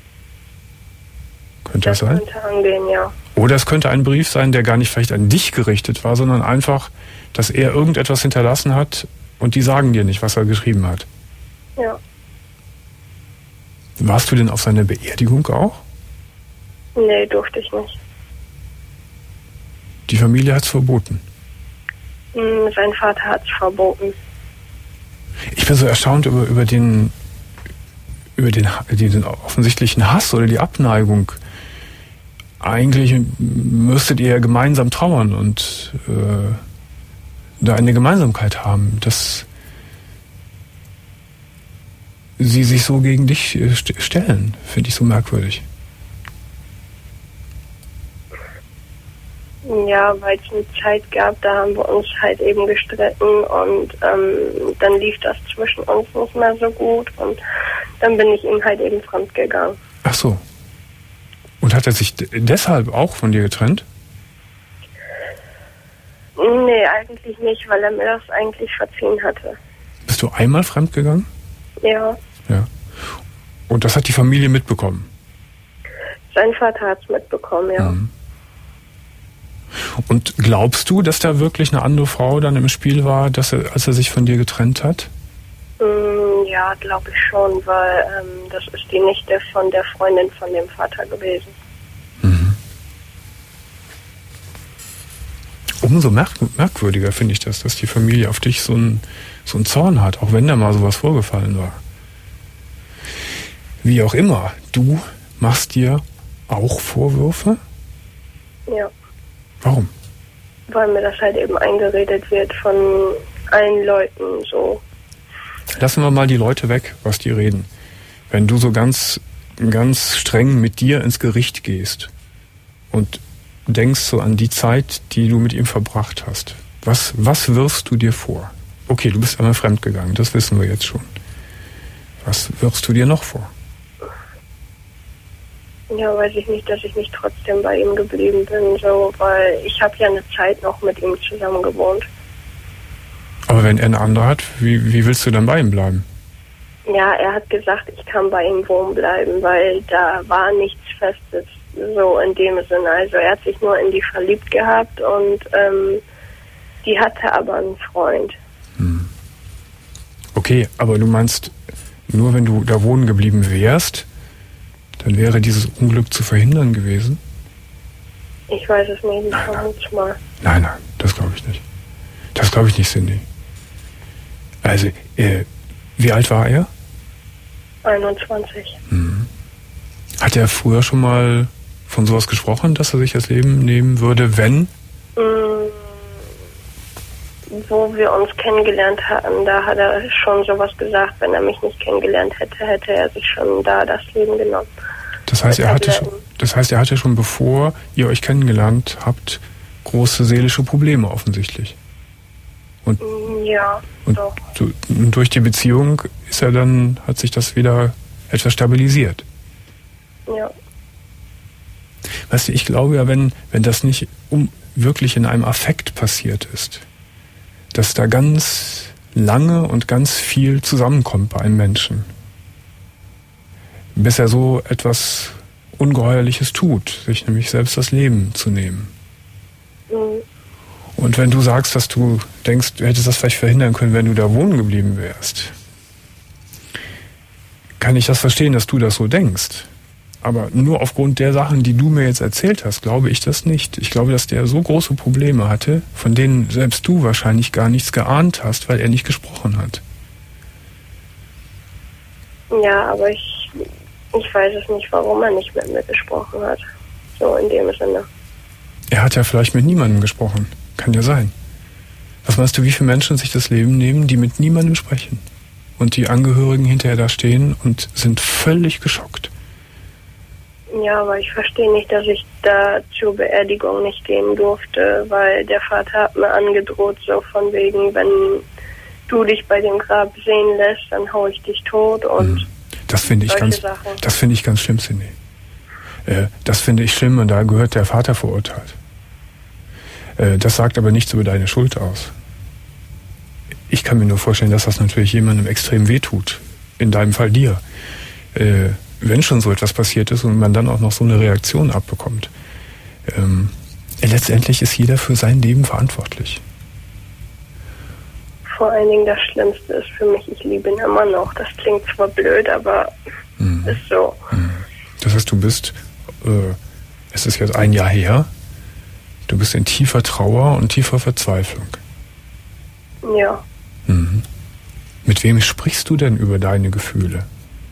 Könnte das, das sein? Könnte angehen, ja. Oder es könnte ein Brief sein, der gar nicht vielleicht an dich gerichtet war, sondern einfach, dass er irgendetwas hinterlassen hat und die sagen dir nicht, was er geschrieben hat. Ja. Warst du denn auf seiner Beerdigung auch? Nee, durfte ich nicht. Die Familie hat es verboten? Hm, sein Vater hat es verboten. Ich bin so erstaunt über, über den über den, den offensichtlichen Hass oder die Abneigung. Eigentlich müsstet ihr ja gemeinsam trauern und äh, da eine Gemeinsamkeit haben, dass sie sich so gegen dich st- stellen, finde ich so merkwürdig. Ja, weil es eine Zeit gab, da haben wir uns halt eben gestritten und ähm, dann lief das zwischen uns nicht mehr so gut und dann bin ich ihm halt eben fremd gegangen. Ach so. Und hat er sich d- deshalb auch von dir getrennt? Nee, eigentlich nicht, weil er mir das eigentlich verziehen hatte. Bist du einmal fremd gegangen? Ja. Ja. Und das hat die Familie mitbekommen? Sein Vater hat es mitbekommen, ja. Mhm. Und glaubst du, dass da wirklich eine andere Frau dann im Spiel war, dass er, als er sich von dir getrennt hat? Mm, ja, glaube ich schon, weil ähm, das ist die Nichte von der Freundin von dem Vater gewesen. Mhm. Umso merk- merkwürdiger finde ich das, dass die Familie auf dich so einen so einen Zorn hat, auch wenn da mal sowas vorgefallen war. Wie auch immer, du machst dir auch Vorwürfe? Ja. Warum? Weil mir das halt eben eingeredet wird von allen Leuten so. Lassen wir mal die Leute weg, was die reden. Wenn du so ganz, ganz streng mit dir ins Gericht gehst und denkst so an die Zeit, die du mit ihm verbracht hast, was, was wirfst du dir vor? Okay, du bist einmal fremdgegangen, das wissen wir jetzt schon. Was wirfst du dir noch vor? Ja, weiß ich nicht, dass ich nicht trotzdem bei ihm geblieben bin, so, weil ich habe ja eine Zeit noch mit ihm zusammen gewohnt. Aber wenn er eine andere hat, wie, wie willst du dann bei ihm bleiben? Ja, er hat gesagt, ich kann bei ihm wohnen bleiben, weil da war nichts Festes, so in dem Sinne. Also er hat sich nur in die verliebt gehabt und ähm, die hatte aber einen Freund. Hm. Okay, aber du meinst, nur wenn du da wohnen geblieben wärst, dann wäre dieses Unglück zu verhindern gewesen? Ich weiß es nicht, ich vermute mal. Nein, nein, das glaube ich nicht. Das glaube ich nicht, Cindy. Also, äh, wie alt war er? einundzwanzig. Mhm. Hat er früher schon mal von sowas gesprochen, dass er sich das Leben nehmen würde, wenn? Mm, wo wir uns kennengelernt hatten, da hat er schon sowas gesagt, wenn er mich nicht kennengelernt hätte, hätte er sich schon da das Leben genommen. Das heißt, er hatte schon, das heißt, er hatte schon, bevor ihr euch kennengelernt habt, große seelische Probleme offensichtlich. Und, ja, und doch. So, durch die Beziehung ist er dann, hat sich das wieder etwas stabilisiert. Ja. Weißt du, ich glaube ja, wenn, wenn das nicht um, wirklich in einem Affekt passiert ist, dass da ganz lange und ganz viel zusammenkommt bei einem Menschen. Bis er so etwas Ungeheuerliches tut, sich nämlich selbst das Leben zu nehmen. Mhm. Und wenn du sagst, dass du denkst, du hättest das vielleicht verhindern können, wenn du da wohnen geblieben wärst, kann ich das verstehen, dass du das so denkst. Aber nur aufgrund der Sachen, die du mir jetzt erzählt hast, glaube ich das nicht. Ich glaube, dass der so große Probleme hatte, von denen selbst du wahrscheinlich gar nichts geahnt hast, weil er nicht gesprochen hat. Ja, aber ich, ich weiß es nicht, warum er nicht mit mir gesprochen hat. So in dem Sinne. Er hat ja vielleicht mit niemandem gesprochen. Kann ja sein. Was meinst du, wie viele Menschen sich das Leben nehmen, die mit niemandem sprechen? Und die Angehörigen hinterher da stehen und sind völlig geschockt. Ja, aber ich verstehe nicht, dass ich da zur Beerdigung nicht gehen durfte, weil der Vater hat mir angedroht, so von wegen, wenn du dich bei dem Grab sehen lässt, dann hau ich dich tot und das finde ich ganz, Sachen. Das finde ich ganz schlimm, Cindy. Äh, das finde ich schlimm und da gehört der Vater verurteilt. Äh, das sagt aber nichts über deine Schuld aus. Ich kann mir nur vorstellen, dass das natürlich jemandem extrem wehtut. In deinem Fall dir. Äh, wenn schon so etwas passiert ist und man dann auch noch so eine Reaktion abbekommt. Ähm, letztendlich ist jeder für sein Leben verantwortlich. Vor allen Dingen das Schlimmste ist für mich, ich liebe ihn immer noch. Das klingt zwar blöd, aber mhm. ist so. Das heißt, du bist, äh, es ist jetzt ein Jahr her, du bist in tiefer Trauer und tiefer Verzweiflung. Ja. Mhm. Mit wem sprichst du denn über deine Gefühle?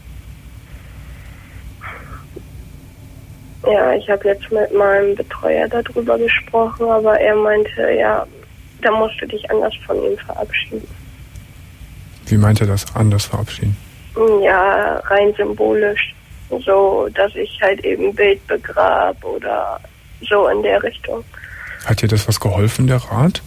Ja, ich habe jetzt mit meinem Betreuer darüber gesprochen, aber er meinte, ja, da musst du dich anders von ihm verabschieden. Wie meint er das, anders verabschieden? Ja, rein symbolisch. So, dass ich halt eben Bild begrab oder so in der Richtung. Hat dir das was geholfen, der Rat?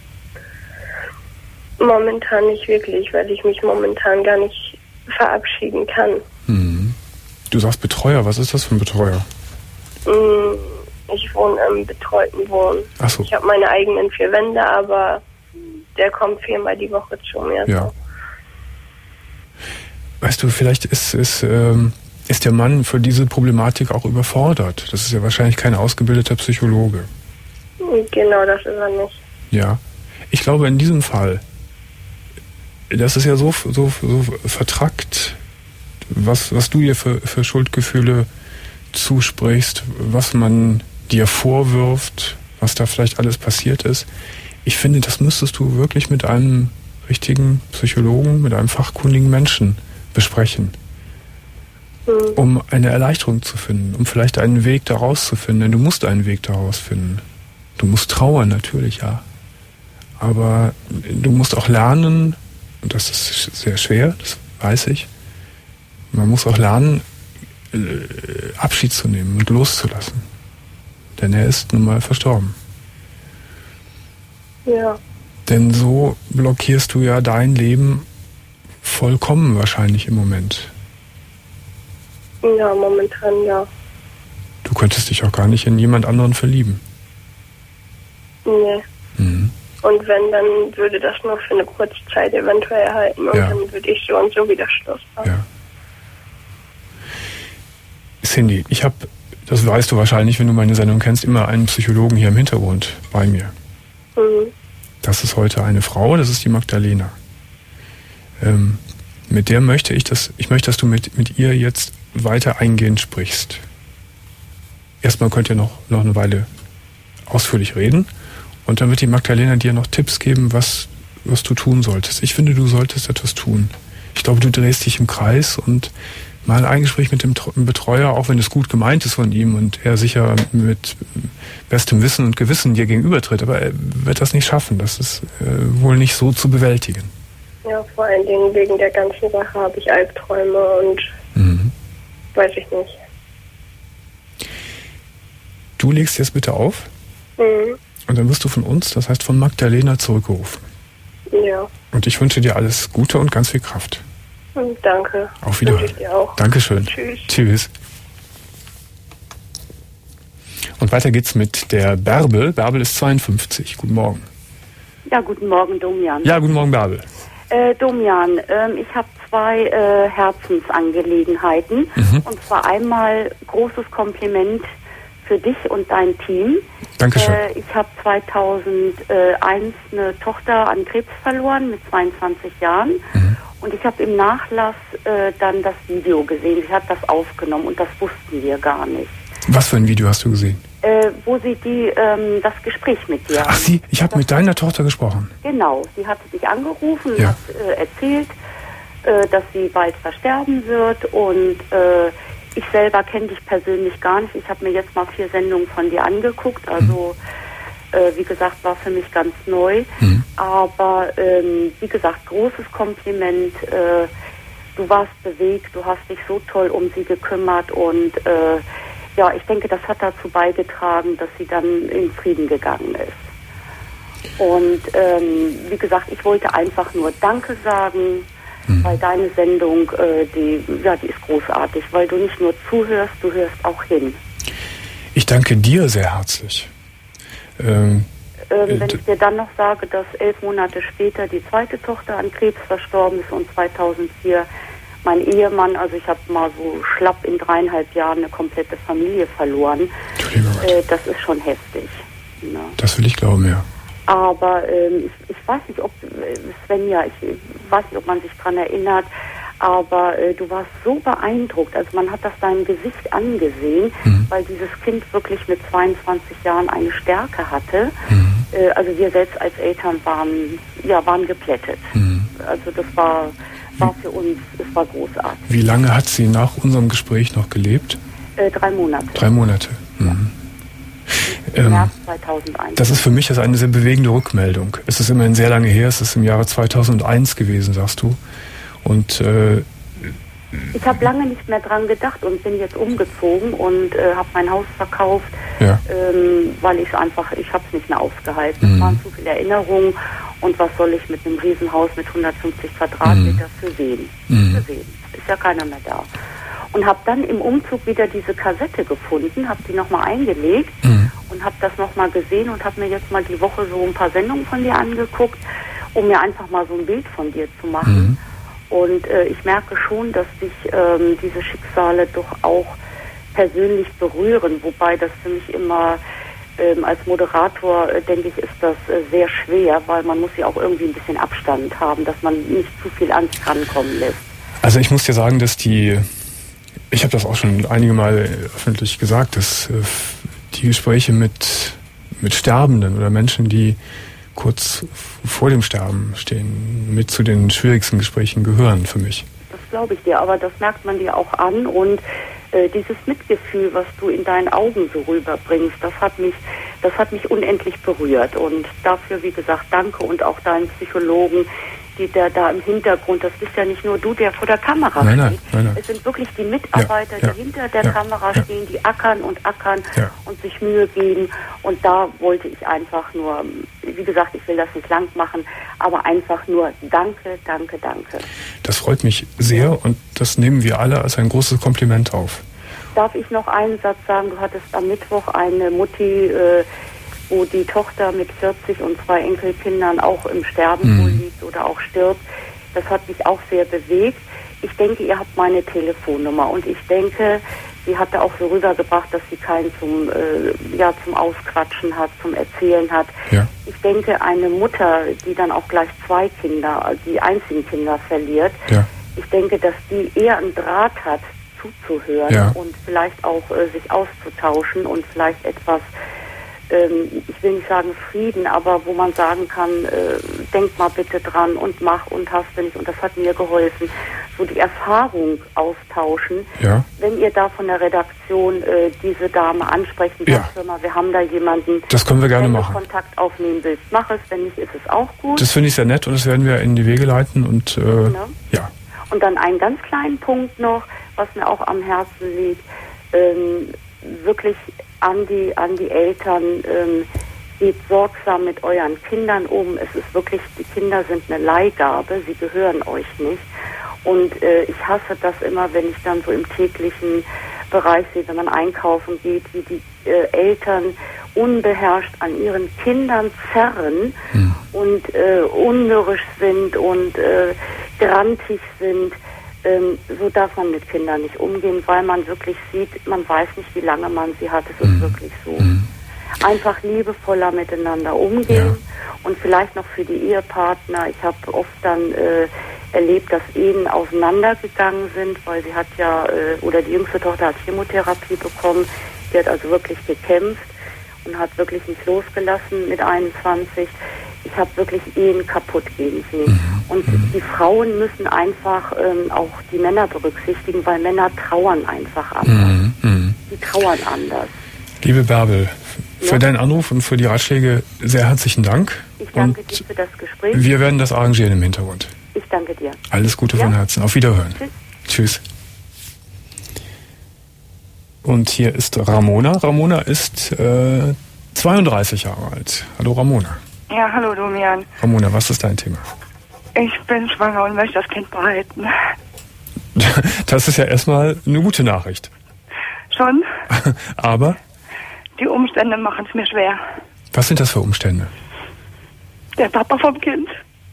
Momentan nicht wirklich, weil ich mich momentan gar nicht verabschieden kann. Mhm. Du sagst Betreuer, was ist das für ein Betreuer? Ich wohne im betreuten Wohnen. Ach so. Ich habe meine eigenen vier Wände, aber der kommt viermal die Woche zu mir. Ja. So. Weißt du, vielleicht ist, ist, ähm, ist der Mann für diese Problematik auch überfordert. Das ist ja wahrscheinlich kein ausgebildeter Psychologe. Genau, das ist er nicht. Ja. Ich glaube, in diesem Fall, das ist ja so, so, so vertrackt, was, was du dir für, für Schuldgefühle zusprichst, was man dir vorwirft, was da vielleicht alles passiert ist. Ich finde, das müsstest du wirklich mit einem richtigen Psychologen, mit einem fachkundigen Menschen besprechen, mhm. um eine Erleichterung zu finden, um vielleicht einen Weg daraus zu finden. Denn du musst einen Weg daraus finden. Du musst trauern, natürlich, ja. Aber du musst auch lernen, und das ist sehr schwer, das weiß ich, man muss auch lernen, Abschied zu nehmen und loszulassen. Denn er ist nun mal verstorben. Ja. Denn so blockierst du ja dein Leben vollkommen wahrscheinlich im Moment. Ja, momentan ja. Du könntest dich auch gar nicht in jemand anderen verlieben. Nee. Mhm. Und wenn, dann würde das nur für eine kurze Zeit eventuell halten und ja. dann würde ich so und so wieder Schluss machen. Ja. Cindy, ich habe, das weißt du wahrscheinlich, wenn du meine Sendung kennst, immer einen Psychologen hier im Hintergrund bei mir. Mhm. Das ist heute eine Frau, das ist die Magdalena. Ähm, mit der möchte ich, dass ich möchte, dass du mit, mit ihr jetzt weiter eingehend sprichst. Erstmal könnt ihr noch, noch eine Weile ausführlich reden und dann wird die Magdalena dir noch Tipps geben, was, was du tun solltest. Ich finde, du solltest etwas tun. Ich glaube, du drehst dich im Kreis und mal ein Gespräch mit dem Betreuer, auch wenn es gut gemeint ist von ihm und er sicher mit bestem Wissen und Gewissen dir gegenübertritt, aber er wird das nicht schaffen. Das ist äh, wohl nicht so zu bewältigen. Ja, vor allen Dingen wegen der ganzen Sache habe ich Albträume und mhm. weiß ich nicht. Du legst jetzt bitte auf mhm. und dann wirst du von uns, das heißt von Magdalena, zurückgerufen. Ja. Und ich wünsche dir alles Gute und ganz viel Kraft. Danke. Auf Wiederhören. Wünsche ich dir auch. Dankeschön. Tschüss. Tschüss. Und weiter geht's mit der Bärbel. Bärbel ist zweiundfünfzig. Guten Morgen. Ja, guten Morgen, Domian. Ja, guten Morgen, Bärbel. Äh, Domian, ähm, ich habe zwei äh, Herzensangelegenheiten. Mhm. Und zwar einmal großes Kompliment für dich und dein Team. Dankeschön. Äh, ich habe zweitausendeins eine Tochter an Krebs verloren mit zweiundzwanzig Jahren. Mhm. Und ich habe im Nachlass äh, dann das Video gesehen. Sie hat das aufgenommen und das wussten wir gar nicht. Was für ein Video hast du gesehen? Äh, wo sie die ähm, das Gespräch mit dir... Ach, sie? Ich habe mit deiner Tochter gesprochen. Genau. Sie hatte dich angerufen und ja. hat äh, erzählt, äh, dass sie bald versterben wird. Und äh, ich selber kenne dich persönlich gar nicht. Ich habe mir jetzt mal vier Sendungen von dir angeguckt. Also... Mhm. Äh, wie gesagt, war für mich ganz neu. Mhm. Aber ähm, wie gesagt, großes Kompliment. Äh, du warst bewegt, du hast dich so toll um sie gekümmert und äh, ja, ich denke, das hat dazu beigetragen, dass sie dann in Frieden gegangen ist. Und ähm, wie gesagt, ich wollte einfach nur Danke sagen, mhm. weil deine Sendung, äh, die, ja, die ist großartig, weil du nicht nur zuhörst, du hörst auch hin. Ich danke dir sehr herzlich. Ähm, ähm, wenn ich dir dann noch sage, dass elf Monate später die zweite Tochter an Krebs verstorben ist und zweitausendvier mein Ehemann, also ich habe mal so schlapp in dreieinhalb Jahren eine komplette Familie verloren. Äh, das ist schon heftig. Ne? Das will ich glauben, ja. Aber ähm, ich, ich weiß nicht, ob Svenja, ich weiß nicht, ob man sich dran erinnert, aber äh, du warst so beeindruckt, also man hat das deinem Gesicht angesehen, mhm. weil dieses Kind wirklich mit zweiundzwanzig Jahren eine Stärke hatte. Mhm. Äh, also wir selbst als Eltern waren, ja, waren geplättet. Mhm. Also das war, war für uns, es war großartig. Wie lange hat sie nach unserem Gespräch noch gelebt? Äh, drei Monate. Drei Monate. Mhm. Im ähm, März zweitausendeins. Das ist für mich also eine sehr bewegende Rückmeldung. Es ist immerhin sehr lange her, es ist im Jahre zweitausendeins gewesen, sagst du. Und äh, ich habe lange nicht mehr dran gedacht und bin jetzt umgezogen und äh, habe mein Haus verkauft, ja. ähm, weil ich es einfach, ich habe es nicht mehr ausgehalten. Es mhm. waren zu viele Erinnerungen und was soll ich mit einem Riesenhaus mit hundertfünfzig Quadratmeter mhm. für sehen? Mhm. Für sehen. Ist ja keiner mehr da. Und habe dann im Umzug wieder diese Kassette gefunden, habe die nochmal eingelegt mhm. und habe das nochmal gesehen und habe mir jetzt mal die Woche so ein paar Sendungen von dir angeguckt, um mir einfach mal so ein Bild von dir zu machen. Mhm. Und äh, ich merke schon, dass dich ähm, diese Schicksale doch auch persönlich berühren, wobei das für mich immer ähm, als Moderator, äh, denke ich, ist das äh, sehr schwer, weil man muss ja auch irgendwie ein bisschen Abstand haben, dass man nicht zu viel ans rankommen lässt. Also ich muss dir sagen, dass die, ich habe das auch schon einige Mal öffentlich gesagt, dass äh, die Gespräche mit, mit Sterbenden oder Menschen, die kurz vor dem Sterben stehen, mit zu den schwierigsten Gesprächen gehören für mich. Das glaube ich dir, aber das merkt man dir auch an und äh, dieses Mitgefühl, was du in deinen Augen so rüberbringst, das hat mich, das hat mich unendlich berührt und dafür, wie gesagt, danke und auch deinen Psychologen, die da, da im Hintergrund, das bist ja nicht nur du, der vor der Kamera nein, steht. Nein, nein, nein. Es sind wirklich die Mitarbeiter, ja, ja, die hinter der ja, Kamera ja. stehen, die ackern und ackern ja. und sich Mühe geben. Und da wollte ich einfach nur, wie gesagt, ich will das nicht lang machen, aber einfach nur danke, danke, danke. Das freut mich sehr und das nehmen wir alle als ein großes Kompliment auf. Darf ich noch einen Satz sagen? Du hattest am Mittwoch eine Mutti, äh, wo die Tochter mit vierzig und zwei Enkelkindern auch im Sterben mhm. wohl liegt oder auch stirbt. Das hat mich auch sehr bewegt. Ich denke, ihr habt meine Telefonnummer und ich denke, sie hatte auch so rübergebracht, dass sie keinen zum, äh, ja, zum Ausquatschen hat, zum Erzählen hat. Ja. Ich denke, eine Mutter, die dann auch gleich zwei Kinder, die einzigen Kinder verliert, ja. ich denke, dass die eher einen Draht hat, zuzuhören ja. und vielleicht auch äh, sich auszutauschen und vielleicht etwas, ähm, ich will nicht sagen Frieden, aber wo man sagen kann, äh, denk mal bitte dran und mach und hast du nicht. Und das hat mir geholfen. So die Erfahrung austauschen. Ja. Wenn ihr da von der Redaktion äh, diese Dame ansprechen ja. sagt, hör mal, wir haben da jemanden, das können wir gerne wenn machen. du Kontakt aufnehmen willst, mach es. Wenn nicht, ist es auch gut. Das finde ich sehr nett und das werden wir in die Wege leiten. Und, äh, ne? ja. Und dann einen ganz kleinen Punkt noch, was mir auch am Herzen liegt, ähm, wirklich an die, an die Eltern, ähm, geht sorgsam mit euren Kindern um. Es ist wirklich, die Kinder sind eine Leihgabe, sie gehören euch nicht. Und äh, ich hasse das immer, wenn ich dann so im täglichen Bereich sehe, wenn man einkaufen geht, wie die äh, Eltern unbeherrscht an ihren Kindern zerren hm. und äh, unmürrisch sind und äh, grantig sind. Ähm, so darf man mit Kindern nicht umgehen, weil man wirklich sieht, man weiß nicht, wie lange man sie hat. Es ist hm. wirklich so. Hm. Einfach liebevoller miteinander umgehen ja. und vielleicht noch für die Ehepartner. Ich habe oft dann äh, erlebt, dass Ehen auseinandergegangen sind, weil sie hat ja, äh, oder die jüngste Tochter hat Chemotherapie bekommen. Die hat also wirklich gekämpft und hat wirklich nicht losgelassen mit einundzwanzig. Ich habe wirklich Ehen kaputt gehen sehen. Mhm. Und mhm. die Frauen müssen einfach ähm, auch die Männer berücksichtigen, weil Männer trauern einfach anders. Mhm. Die trauern anders. Liebe Bärbel, für ja. deinen Anruf und für die Ratschläge sehr herzlichen Dank. Ich danke und dir für das Gespräch. Wir werden das arrangieren im Hintergrund. Ich danke dir. Alles Gute ja. von Herzen. Auf Wiederhören. Tschüss. Tschüss. Und hier ist Ramona. Ramona ist äh, zweiunddreißig Jahre alt. Hallo Ramona. Ja, hallo Domian. Ramona, was ist dein Thema? Ich bin schwanger und möchte das Kind behalten. Das ist ja erstmal eine gute Nachricht. Schon? Aber? Die Umstände machen es mir schwer. Was sind das für Umstände? Der Papa vom Kind.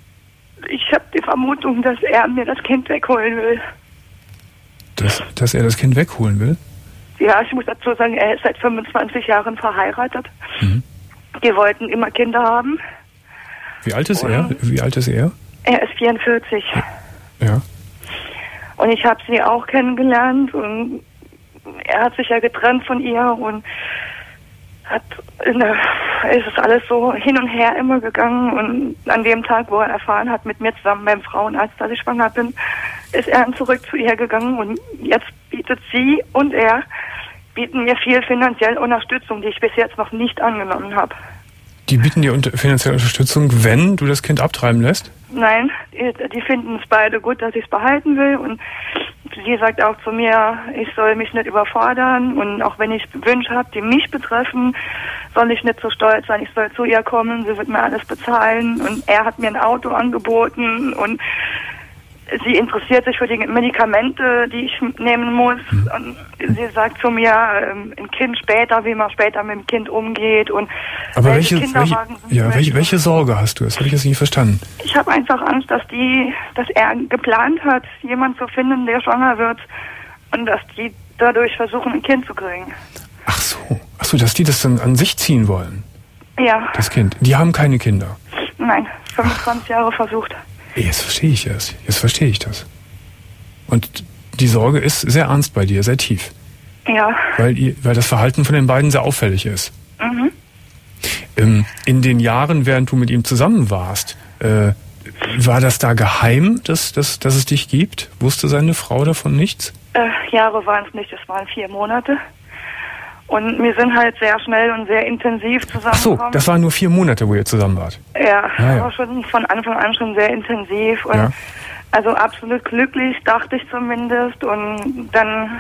Ich habe die Vermutung, dass er mir das Kind wegholen will. Dass, dass er das Kind wegholen will? Ja, ich muss dazu sagen, er ist seit fünfundzwanzig Jahren verheiratet. Mhm. Die wollten immer Kinder haben. Wie alt ist und er? Wie alt ist er? Er ist vierundvierzig. Ja. Und ich habe sie auch kennengelernt und er hat sich ja getrennt von ihr und hat in der, ist es alles so hin und her immer gegangen und an dem Tag, wo er erfahren hat, mit mir zusammen beim Frauenarzt, dass ich schwanger bin, ist er dann zurück zu ihr gegangen und jetzt bietet sie und er bieten mir viel finanzielle Unterstützung, die ich bis jetzt noch nicht angenommen habe. Die bieten dir unter finanzielle Unterstützung, wenn du das Kind abtreiben lässt? Nein, die, die finden es beide gut, dass ich es behalten will und sie sagt auch zu mir, ich soll mich nicht überfordern und auch wenn ich Wünsche habe, die mich betreffen, soll ich nicht so stolz sein, ich soll zu ihr kommen, sie wird mir alles bezahlen und er hat mir ein Auto angeboten und sie interessiert sich für die Medikamente, die ich nehmen muss. Mhm. Und sie sagt zu mir, ein Kind später, wie man später mit dem Kind umgeht. Und aber welche, welche, ja, welche, welche Sorge hast du? Das habe ich jetzt nicht verstanden. Ich habe einfach Angst, dass die, dass er geplant hat, jemanden zu finden, der schwanger wird und dass die dadurch versuchen, ein Kind zu kriegen. Ach so, ach so, dass die das dann an sich ziehen wollen? Ja. Das Kind. Die haben keine Kinder? Nein, fünfundzwanzig Jahre versucht. Jetzt verstehe ich das. Jetzt verstehe ich das. Und die Sorge ist sehr ernst bei dir, sehr tief. Ja. Weil, ihr, weil das Verhalten von den beiden sehr auffällig ist. Mhm. Ähm, in den Jahren, während du mit ihm zusammen warst, äh, war das da geheim, dass, dass, dass es dich gibt? Wusste seine Frau davon nichts? Äh, Jahre waren es nicht, es waren vier Monate. Und wir sind halt sehr schnell und sehr intensiv zusammengekommen. Ach so, das waren nur vier Monate, wo ihr zusammen wart? Ja, ah, ja. war schon von Anfang an schon sehr intensiv. Und ja. Also absolut glücklich, dachte ich zumindest. Und dann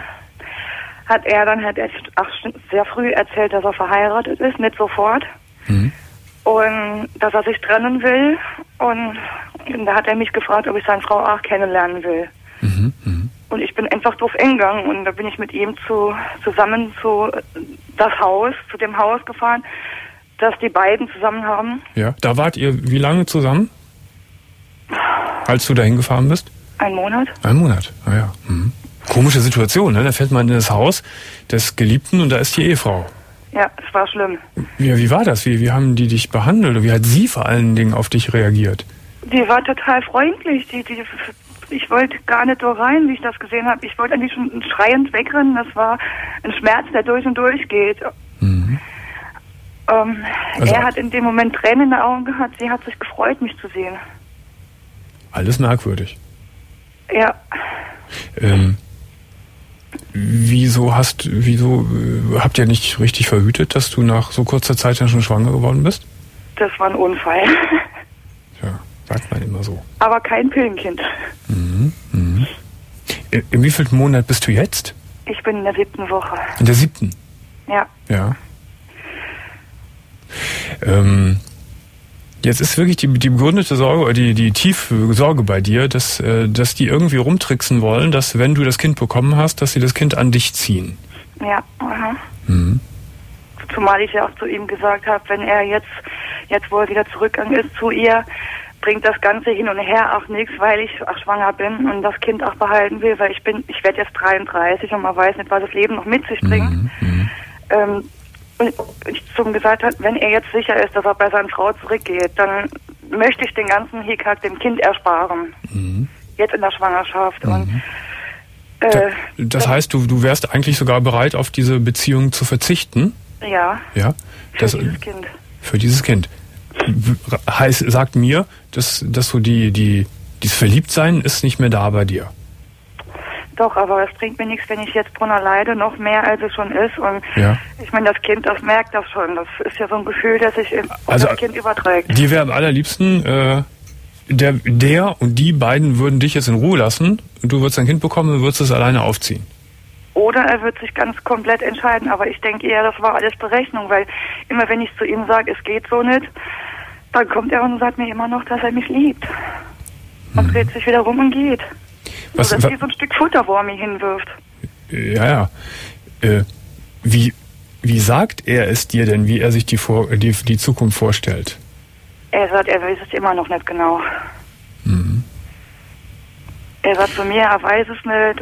hat er dann halt echt ach, sehr früh erzählt, dass er verheiratet ist, nicht sofort. Mhm. Und dass er sich trennen will. Und da hat er mich gefragt, ob ich seine Frau auch kennenlernen will. Mhm. Mhm. Und ich bin einfach drauf eingegangen und da bin ich mit ihm zu, zusammen zu das Haus, zu dem Haus gefahren, das die beiden zusammen haben. Ja, da wart ihr wie lange zusammen, als du dahin gefahren bist? Ein Monat. Ein Monat, naja. Ah, mhm. Komische Situation, ne? Da fährt man in das Haus des Geliebten und da ist die Ehefrau. Ja, es war schlimm. Ja, wie war das? Wie, wie haben die dich behandelt? Wie hat sie vor allen Dingen auf dich reagiert? Die war total freundlich. Die, die, ich wollte gar nicht so rein, wie ich das gesehen habe. Ich wollte eigentlich schon schreiend wegrennen. Das war ein Schmerz, der durch und durch geht. Mhm. Ähm, also, er hat in dem Moment Tränen in den Augen gehabt. Sie hat sich gefreut, mich zu sehen. Alles merkwürdig. Ja. Ähm, wieso hast, wieso äh, habt ihr nicht richtig verhütet, dass du nach so kurzer Zeit dann schon schwanger geworden bist? Das war ein Unfall. Ja, sagt man immer so. Aber kein Pillenkind. Mhm, mhm. In, in wie vielen Monat bist du jetzt? Ich bin in der siebten Woche. In der siebten? Ja. Ja. Ähm, jetzt ist wirklich die, die begründete Sorge oder die, die tiefe Sorge bei dir, dass, äh, dass die irgendwie rumtricksen wollen, dass wenn du das Kind bekommen hast, dass sie das Kind an dich ziehen. Ja, aha. Mhm. zumal ich ja auch zu ihm gesagt habe, wenn er jetzt, jetzt wo er wieder zurückgegangen ist zu ihr, bringt das Ganze hin und her auch nichts, weil ich auch schwanger bin und das Kind auch behalten will, weil ich bin, ich werde jetzt dreiunddreißig und man weiß nicht, was das Leben noch mit sich bringt. Mhm. Ähm, und ich zum gesagt habe, wenn er jetzt sicher ist, dass er bei seiner Frau zurückgeht, dann möchte ich den ganzen Hickhack dem Kind ersparen. Mhm. Jetzt in der Schwangerschaft. Mhm. Und äh, das heißt, du, du wärst eigentlich sogar bereit, auf diese Beziehung zu verzichten? Ja. Ja. Für das, dieses Kind. Für dieses Kind. Heißt, sagt mir, dass, dass so die, die, dieses Verliebtsein ist nicht mehr da bei dir. Doch, aber es bringt mir nichts, wenn ich jetzt drunter leide, noch mehr als es schon ist. Und ja. ich meine, das Kind, das merkt das schon. Das ist ja so ein Gefühl, das sich also, das Kind überträgt. Dir wäre am allerliebsten, äh, der, der und die beiden würden dich jetzt in Ruhe lassen und du würdest ein Kind bekommen und würdest es alleine aufziehen. Oder er wird sich ganz komplett entscheiden. Aber ich denke eher, das war alles Berechnung, weil immer wenn ich zu ihm sage, es geht so nicht, dann kommt er und sagt mir immer noch, dass er mich liebt. Und hm. dreht sich wieder rum und geht. Was, so, dass er so ein Stück Futter, wo er mich hinwirft. Ja, ja. Äh, wie, wie sagt er es dir denn, wie er sich die, Vor- die, die Zukunft vorstellt? Er sagt, er weiß es immer noch nicht genau. Mhm. Er sagt zu mir, er weiß es nicht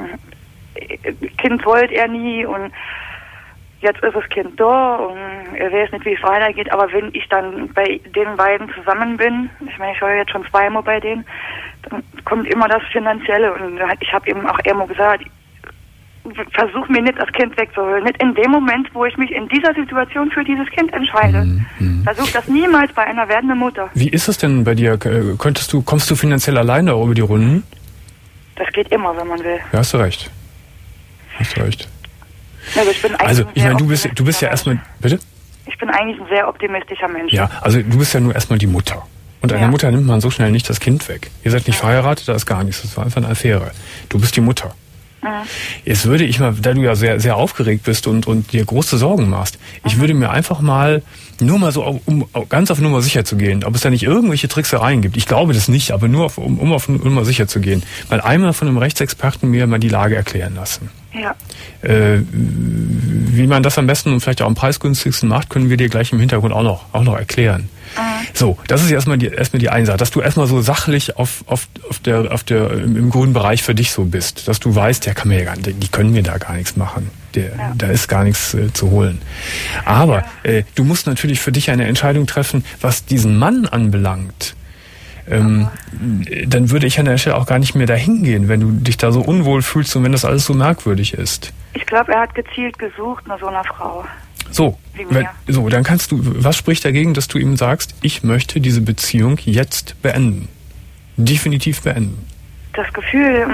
und Kind wollte er nie und jetzt ist das Kind da und er weiß nicht, wie es weitergeht, aber wenn ich dann bei den beiden zusammen bin, ich meine, ich war jetzt schon zweimal bei denen, dann kommt immer das Finanzielle und ich habe eben auch immer gesagt, versuch mir nicht das Kind wegzuholen, nicht in dem Moment, wo ich mich in dieser Situation für dieses Kind entscheide. Mhm. Versuch das niemals bei einer werdenden Mutter. Wie ist es denn bei dir? Könntest du, kommst du finanziell alleine über die Runden? Das geht immer, wenn man will. Ja, hast du recht. Hast du recht. Also ich, bin also, ich meine, du bist, du bist ja erstmal, bitte? Ich bin eigentlich ein sehr optimistischer Mensch. Ja, also du bist ja nur erstmal die Mutter. Und einer ja. Mutter nimmt man so schnell nicht das Kind weg. Ihr seid nicht ja. verheiratet, da ist gar nichts. Das war einfach eine Affäre. Du bist die Mutter. Mhm. Jetzt würde ich mal, da du ja sehr, sehr aufgeregt bist und, und dir große Sorgen machst, mhm. ich würde mir einfach mal, nur mal so, um ganz auf Nummer sicher zu gehen, ob es da nicht irgendwelche Tricksereien gibt. Ich glaube das nicht, aber nur auf, um, um auf Nummer sicher zu gehen. Mal einmal von einem Rechtsexperten mir mal die Lage erklären lassen. Ja. Äh, wie man das am besten und vielleicht auch am preisgünstigsten macht, können wir dir gleich im Hintergrund auch noch, auch noch erklären. Mhm. So, das ist erstmal die, erstmal die eine Sache, dass du erstmal so sachlich auf, auf, auf der, auf der, im, im grünen Bereich für dich so bist, dass du weißt, der kann mir ja gar, die können mir da gar nichts machen. Der, ja. Da ist gar nichts äh, zu holen. Aber ja. äh, du musst natürlich für dich eine Entscheidung treffen, was diesen Mann anbelangt. Ähm, dann würde ich an der Stelle auch gar nicht mehr dahin gehen, wenn du dich da so unwohl fühlst und wenn das alles so merkwürdig ist. Ich glaube, er hat gezielt gesucht nach so einer Frau. So, wenn, so, dann kannst du, was spricht dagegen, dass du ihm sagst, ich möchte diese Beziehung jetzt beenden? Definitiv beenden. Das Gefühl,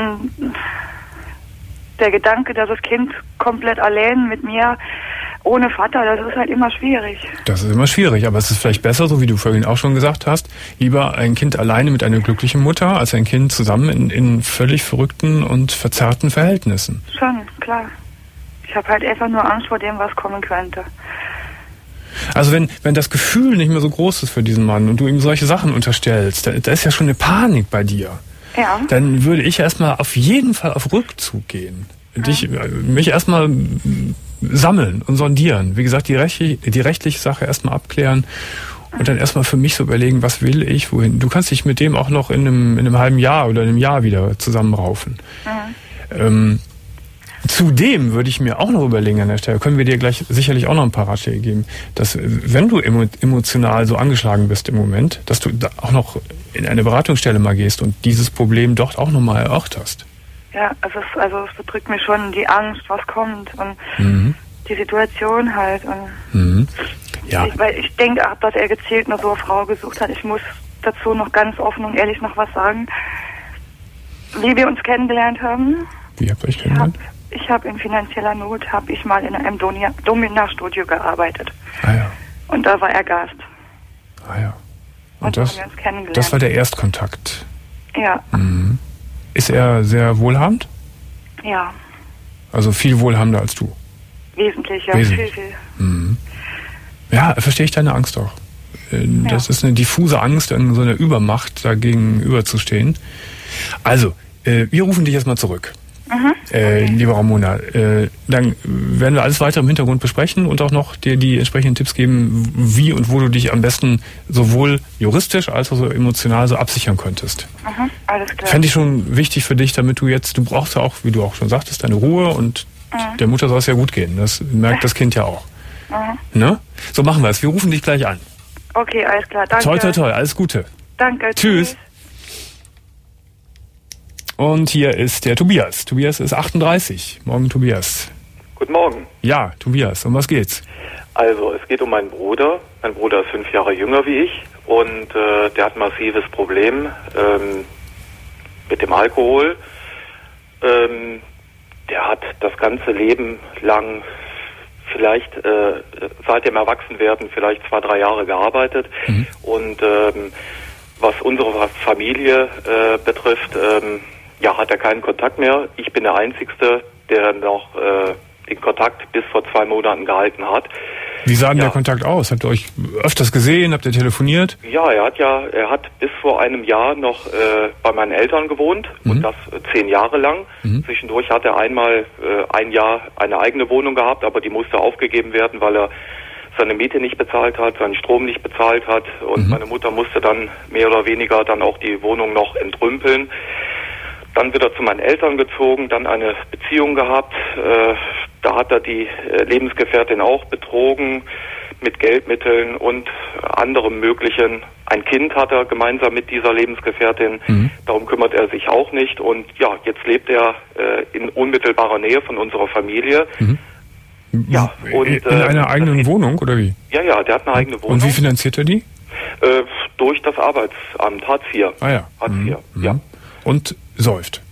der Gedanke, dass das Kind komplett allein mit mir ohne Vater, das ist halt immer schwierig. Das ist immer schwierig, aber es ist vielleicht besser, so wie du vorhin auch schon gesagt hast, lieber ein Kind alleine mit einer glücklichen Mutter, als ein Kind zusammen in, in völlig verrückten und verzerrten Verhältnissen. Schon, klar. Ich habe halt einfach nur Angst vor dem, was kommen könnte. Also wenn, wenn das Gefühl nicht mehr so groß ist für diesen Mann und du ihm solche Sachen unterstellst, da, da ist ja schon eine Panik bei dir. Ja. Dann würde ich erstmal auf jeden Fall auf Rückzug gehen. Ja. Dich, mich erstmal sammeln und sondieren. Wie gesagt, die, Recht, die rechtliche Sache erstmal abklären und dann erstmal für mich so überlegen, was will ich, wohin. Du kannst dich mit dem auch noch in einem, in einem halben Jahr oder einem Jahr wieder zusammenraufen. Mhm. Ähm, zudem würde ich mir auch noch überlegen an der Stelle, können wir dir gleich sicherlich auch noch ein paar Ratschläge geben, dass wenn du emotional so angeschlagen bist im Moment, dass du da auch noch in eine Beratungsstelle mal gehst und dieses Problem dort auch nochmal erörterst. Ja, also es, also es bedrückt mir schon die Angst, was kommt und mhm. die Situation halt. Und mhm. ja. ich, weil ich denke auch, dass er gezielt eine so eine Frau gesucht hat. Ich muss dazu noch ganz offen und ehrlich noch was sagen. Wie wir uns kennengelernt haben. Wie habt ihr euch kennengelernt? Ich habe hab in finanzieller Not, habe ich mal in einem Domina-Studio gearbeitet. Ah ja. Und da war er Gast. Ah ja. Und, und das, haben wir uns kennengelernt. das war der Erstkontakt? Ja. Mhm. Ist er sehr wohlhabend? Ja. Also viel wohlhabender als du? Wesentlich, ja. Wesentlich. Viel, viel. Mhm. Ja, verstehe ich deine Angst auch. Das ja. ist eine diffuse Angst, in so einer Übermacht dagegen überzustehen. Also, wir rufen dich jetzt mal zurück. Mhm. Mhm. Äh, liebe Ramona, äh, dann werden wir alles weiter im Hintergrund besprechen und auch noch dir die entsprechenden Tipps geben, wie und wo du dich am besten sowohl juristisch als auch so emotional so absichern könntest. Mhm. Alles klar. Fände ich schon wichtig für dich, damit du jetzt, du brauchst ja auch, wie du auch schon sagtest, deine Ruhe und mhm. der Mutter soll es ja gut gehen. Das merkt das Kind ja auch. Mhm. Ne? So machen wir es. Wir rufen dich gleich an. Okay, alles klar. Danke. Toi, toi, toi. Alles Gute. Danke. Tschüss. Tschüss. Und hier ist der Tobias. Tobias ist achtunddreißig. Morgen, Tobias. Guten Morgen. Ja, Tobias. Um was geht's? Also, es geht um meinen Bruder. Mein Bruder ist fünf Jahre jünger wie ich und äh, der hat ein massives Problem ähm, mit dem Alkohol. Ähm, der hat das ganze Leben lang, vielleicht äh, seit dem Erwachsenwerden, vielleicht zwei, drei Jahre gearbeitet. Mhm. Und ähm, was unsere Familie äh, betrifft, ähm, ja, hat er keinen Kontakt mehr. Ich bin der Einzige, der noch äh, den Kontakt bis vor zwei Monaten gehalten hat. Wie sah denn ja. der Kontakt aus? Habt ihr euch öfters gesehen? Habt ihr telefoniert? Ja, er hat ja, er hat bis vor einem Jahr noch äh, bei meinen Eltern gewohnt mhm. und das äh, zehn Jahre lang. Mhm. Zwischendurch hat er einmal äh, ein Jahr eine eigene Wohnung gehabt, aber die musste aufgegeben werden, weil er seine Miete nicht bezahlt hat, seinen Strom nicht bezahlt hat und mhm. meine Mutter musste dann mehr oder weniger dann auch die Wohnung noch entrümpeln. Dann wird er zu meinen Eltern gezogen, dann eine Beziehung gehabt. Äh, da hat er die äh, Lebensgefährtin auch betrogen mit Geldmitteln und anderem Möglichen. Ein Kind hat er gemeinsam mit dieser Lebensgefährtin. Mhm. Darum kümmert er sich auch nicht. Und ja, jetzt lebt er äh, in unmittelbarer Nähe von unserer Familie. Mhm. Ja, und, in äh, einer eigenen geht, Wohnung, oder wie? Ja, ja, der hat eine eigene Wohnung. Und wie finanziert er die? Äh, durch das Arbeitsamt, Hartz vier. Ah ja. Hartz vier, mhm. ja. Und säuft?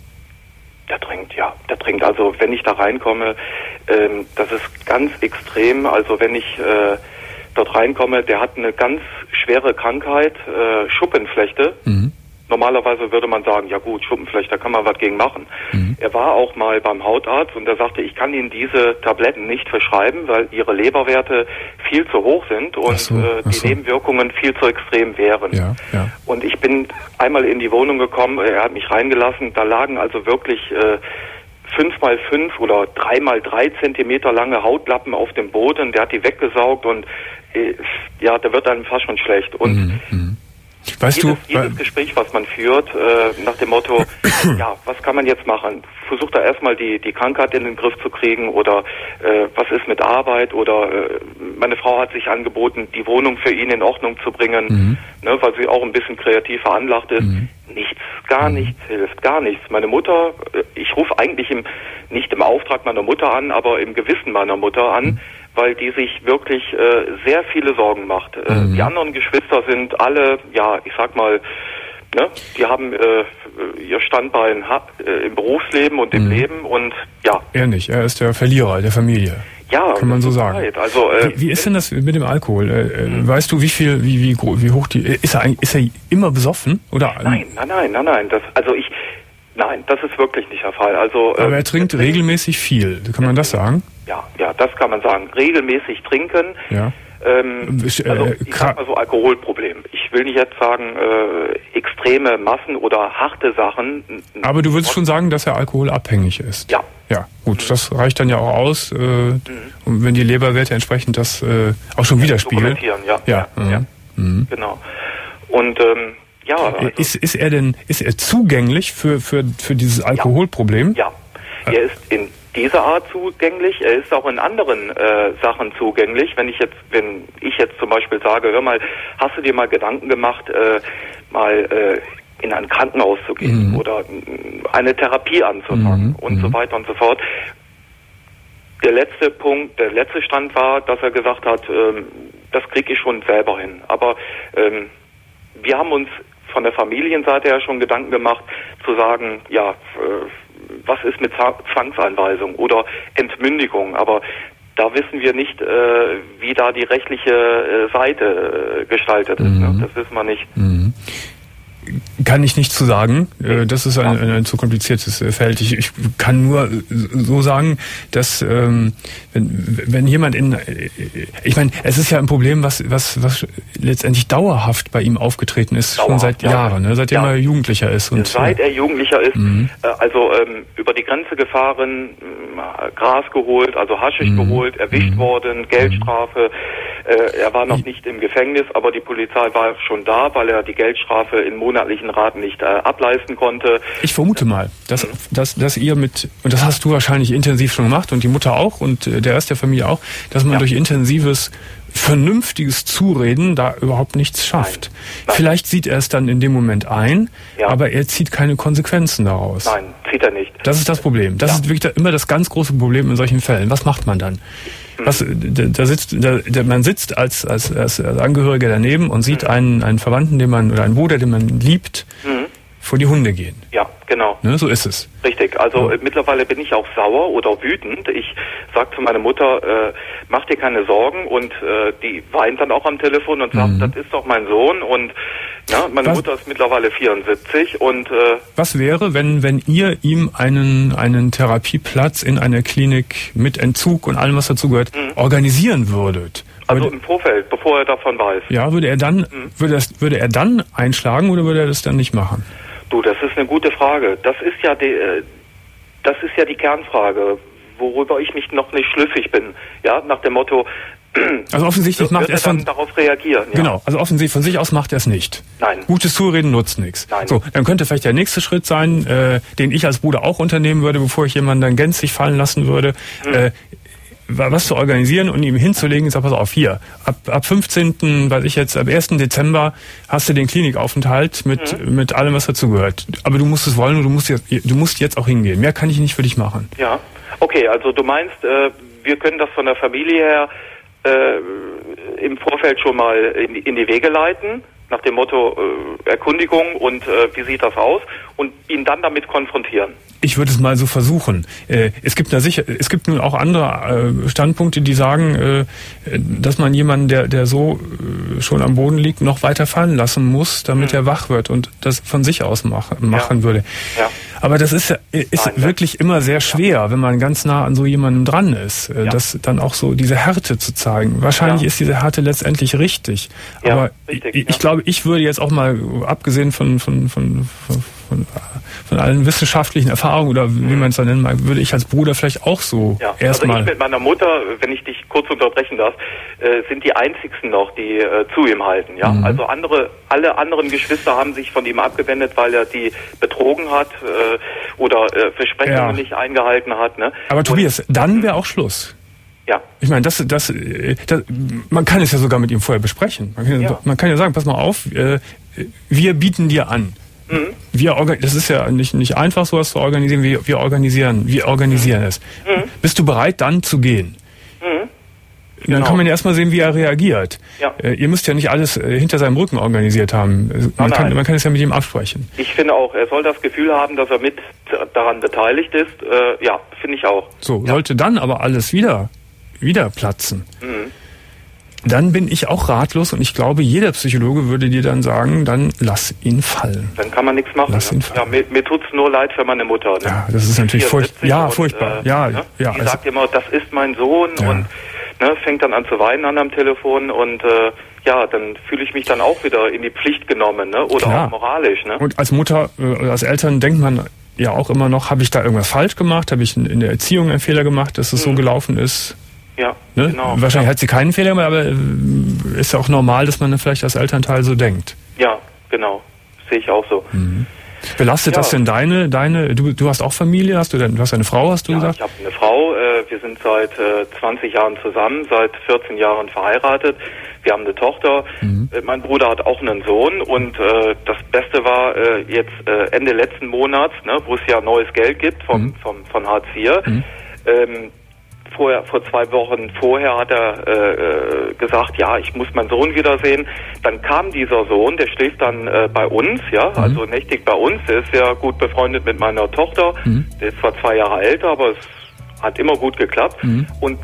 Der trinkt, ja. Der trinkt. Also wenn ich da reinkomme, ähm, das ist ganz extrem. Also wenn ich äh, dort reinkomme, der hat eine ganz schwere Krankheit, äh, Schuppenflechte. Mhm. Normalerweise würde man sagen, ja gut, Schuppenflechte, da kann man was gegen machen. Mhm. Er war auch mal beim Hautarzt und er sagte, ich kann Ihnen diese Tabletten nicht verschreiben, weil Ihre Leberwerte viel zu hoch sind und so, äh, die so. Nebenwirkungen viel zu extrem wären. Ja, ja. Und ich bin einmal in die Wohnung gekommen, er hat mich reingelassen, da lagen also wirklich äh, fünf mal fünf oder drei mal drei Zentimeter lange Hautlappen auf dem Boden, der hat die weggesaugt und äh, ja, da wird einem fast schon schlecht. Und mhm. Weißt jedes, du, jedes Gespräch, was man führt, äh, nach dem Motto, ja, was kann man jetzt machen? Versucht er erstmal die, die Krankheit in den Griff zu kriegen oder äh, was ist mit Arbeit oder äh, meine Frau hat sich angeboten, die Wohnung für ihn in Ordnung zu bringen, mhm. ne, weil sie auch ein bisschen kreativ veranlagt ist. Mhm. Nichts, gar mhm. nichts hilft, gar nichts. Meine Mutter, ich rufe eigentlich im, nicht im Auftrag meiner Mutter an, aber im Gewissen meiner Mutter an, mhm. weil die sich wirklich äh, sehr viele Sorgen macht. Äh, mhm. Die anderen Geschwister sind alle, ja, ich sag mal, ne, die haben äh, ihr Standbein äh, im Berufsleben und im mhm. Leben und ja. Er nicht, er ist der Verlierer der Familie. Ja, kann man so sagen. Also, äh, wie, wie ist denn das mit dem Alkohol? Äh, mhm. Weißt du, wie viel, wie wie wie hoch die ist er ist er immer besoffen oder? Nein, nein, nein, nein, nein. Das, also ich, nein, das ist wirklich nicht der Fall. Also. Aber er trinkt er regelmäßig viel. Kann man das sagen? Ja, ja, das kann man sagen. Regelmäßig trinken. Ja. Ähm, also ich sag mal so Alkoholproblem. Ich will nicht jetzt sagen äh, extreme Massen oder harte Sachen. Aber du würdest schon sagen, dass er alkoholabhängig ist. Ja. Ja, gut, das reicht dann ja auch aus, äh, mhm. und wenn die Leberwerte entsprechend das äh, auch schon ja, widerspiegeln. Ja, ja, ja. ja. Mhm. Genau. Und ähm, ja. Also ist ist er denn ist er zugänglich für für für dieses Alkoholproblem? Ja. ja. Er ist in dieser Art zugänglich. Er ist auch in anderen äh, Sachen zugänglich. Wenn ich jetzt, wenn ich jetzt zum Beispiel sage, hör mal, hast du dir mal Gedanken gemacht, äh, mal äh, in ein Krankenhaus zu gehen mhm. oder eine Therapie anzufangen mhm. und mhm. so weiter und so fort. Der letzte Punkt, der letzte Stand war, dass er gesagt hat, ähm, das kriege ich schon selber hin. Aber ähm, wir haben uns von der Familienseite her schon Gedanken gemacht, zu sagen, ja, äh, was ist mit Zwangseinweisung oder Entmündigung, aber da wissen wir nicht, äh, wie da die rechtliche äh, Seite äh, gestaltet ist. Mhm. Ne? Das wissen wir nicht. Mhm. kann ich nicht zu sagen. Das ist ein, ein zu kompliziertes Feld. Ich, ich kann nur so sagen, dass ähm, wenn, wenn jemand in, ich meine, es ist ja ein Problem, was was was letztendlich dauerhaft bei ihm aufgetreten ist, dauerhaft, schon seit ja. Jahren, ne? seitdem ja. er Jugendlicher ist. Und seit er Jugendlicher ist, mhm. also ähm, über die Grenze gefahren, Gras geholt, also Haschisch mhm. geholt, erwischt mhm. worden, Geldstrafe. Äh, er war noch nicht im Gefängnis, aber die Polizei war schon da, weil er die Geldstrafe in monatlichen Raten nicht äh, ableisten konnte. Ich vermute mal, dass, mhm. dass, dass ihr mit, und das hast du wahrscheinlich intensiv schon gemacht und die Mutter auch und der Rest der Familie auch, dass man ja. durch intensives, vernünftiges Zureden da überhaupt nichts schafft. Nein. Nein. Vielleicht sieht er es dann in dem Moment ein, ja. aber er zieht keine Konsequenzen daraus. Nein, zieht er nicht. Das ist das Problem. Das ja. ist wirklich immer das ganz große Problem in solchen Fällen. Was macht man dann? Was, da, da sitzt, da, da, man sitzt als, als, als Angehöriger daneben und sieht mhm. einen, einen Verwandten, den man, oder einen Bruder, den man liebt, mhm. vor die Hunde gehen. Ja, genau. Ne, so ist es. Richtig. Also ja. mittlerweile bin ich auch sauer oder wütend. Ich sag zu meiner Mutter, äh, mach dir keine Sorgen, und äh, die weint dann auch am Telefon und sagt, mhm. das ist doch mein Sohn, und ja, meine Was? Mutter ist mittlerweile vierundsiebzig und äh, was wäre, wenn wenn ihr ihm einen einen Therapieplatz in einer Klinik mit Entzug und allem, was dazugehört, mhm. organisieren würdet? Also würde, im Vorfeld, bevor er davon weiß. Ja, würde er dann mhm. würde das, würde er dann einschlagen oder würde er das dann nicht machen? Du, das ist eine gute Frage. Das ist ja die das ist ja die Kernfrage, worüber ich mich noch nicht schlüssig bin. Ja, nach dem Motto, also offensichtlich macht er es von darauf reagieren. Ja. Genau, also offensichtlich von sich aus macht er es nicht. Nein. Gutes Zureden nutzt nichts. Nein. So, dann könnte vielleicht der nächste Schritt sein, äh, den ich als Bruder auch unternehmen würde, bevor ich jemanden dann gänzlich fallen lassen würde, mhm. äh, was zu organisieren und ihm hinzulegen. Ich sag, pass auf, hier, ab, ab fünfzehnten, weiß ich jetzt, ab ersten Dezember hast du den Klinikaufenthalt mit mhm. mit allem, was dazugehört. Aber du musst es wollen und du musst jetzt, du musst jetzt auch hingehen. Mehr kann ich nicht für dich machen. Ja, okay, also du meinst, äh, wir können das von der Familie her Äh, im Vorfeld schon mal in, in die Wege leiten, nach dem Motto äh, Erkundigung und äh, wie sieht das aus, und ihn dann damit konfrontieren. Ich würde es mal so versuchen. Äh, es gibt da sicher, es gibt nun auch andere äh, Standpunkte, die sagen, äh, dass man jemanden, der der so äh, schon am Boden liegt, noch weiter fallen lassen muss, damit mhm. er wach wird und das von sich aus mach, machen ja. würde. Ja. Aber das ist, ist Nein, wirklich immer sehr schwer, ja. wenn man ganz nah an so jemandem dran ist, ja. das dann auch so diese Härte zu zeigen. Wahrscheinlich ja. ist diese Härte letztendlich richtig. Ja, aber richtig, ich, ja. ich glaube, ich würde jetzt auch mal, abgesehen von von von von, von, von allen wissenschaftlichen Erfahrungen oder wie man es dann nennen mag, würde ich als Bruder vielleicht auch so ja. erstmal. Also ich mit meiner Mutter, wenn ich dich kurz unterbrechen darf, äh, sind die einzigsten noch, die äh, zu ihm halten. Ja, mhm. also andere, alle anderen Geschwister haben sich von ihm abgewendet, weil er die betrogen hat äh, oder äh, Versprechungen ja. nicht eingehalten hat. Ne? Aber Tobias, und, dann wäre auch Schluss. Ja. Ich meine, das, das, das, man kann es ja sogar mit ihm vorher besprechen. Man kann ja, ja. Man kann ja sagen, pass mal auf, äh, wir bieten dir an. Mhm. Wir, das ist ja nicht, nicht einfach, sowas zu organisieren. Wir, wir organisieren, wir organisieren mhm. es. Mhm. Bist du bereit, dann zu gehen? Mhm. Dann genau. kann man ja erstmal sehen, wie er reagiert. Ja. Äh, ihr müsst ja nicht alles äh, hinter seinem Rücken organisiert haben. Man, kann, man kann es ja mit ihm absprechen. Ich finde auch, er soll das Gefühl haben, dass er mit daran beteiligt ist. Äh, ja, finde ich auch. So, ja. sollte dann aber alles wieder, wieder platzen. Mhm. Dann bin ich auch ratlos und ich glaube, jeder Psychologe würde dir dann sagen, dann lass ihn fallen. Dann kann man nichts machen. Lass ihn fallen. Ja, mir, mir tut's nur leid für meine Mutter. Ne? Ja, das ist natürlich furchtbar. Ja, und, furchtbar. Äh, ja, ne? ja. Die also, sagt immer, das ist mein Sohn ja. und ne, fängt dann an zu weinen an am Telefon und äh, ja, dann fühle ich mich dann auch wieder in die Pflicht genommen, ne? Oder klar. auch moralisch. Ne? Und als Mutter, äh, als Eltern denkt man ja auch immer noch, habe ich da irgendwas falsch gemacht? Habe ich in, in der Erziehung einen Fehler gemacht, dass es mhm. so gelaufen ist? Ja, ne? genau. Wahrscheinlich ja. hat sie keinen Fehler gemacht, aber ist ja auch normal, dass man dann vielleicht als Elternteil so denkt. Ja, genau. Sehe ich auch so. Mhm. Belastet ja. das denn deine, deine, du, du hast auch Familie, hast du denn, du hast eine Frau, hast du ja, gesagt? Ich habe eine Frau, äh, wir sind seit äh, zwanzig Jahren zusammen, seit vierzehn Jahren verheiratet. Wir haben eine Tochter, mhm. äh, mein Bruder hat auch einen Sohn und äh, das Beste war äh, jetzt äh, Ende letzten Monats, ne, wo es ja neues Geld gibt vom, mhm. vom, von Hartz vier. Mhm. Ähm, Vorher, vor zwei Wochen vorher hat er äh, gesagt, ja, ich muss meinen Sohn wiedersehen. Dann kam dieser Sohn, der schläft dann äh, bei uns, ja, mhm. also nächtig bei uns. Der ist ja gut befreundet mit meiner Tochter. Mhm. Der ist zwar zwei Jahre älter, aber es hat immer gut geklappt. Mhm. Und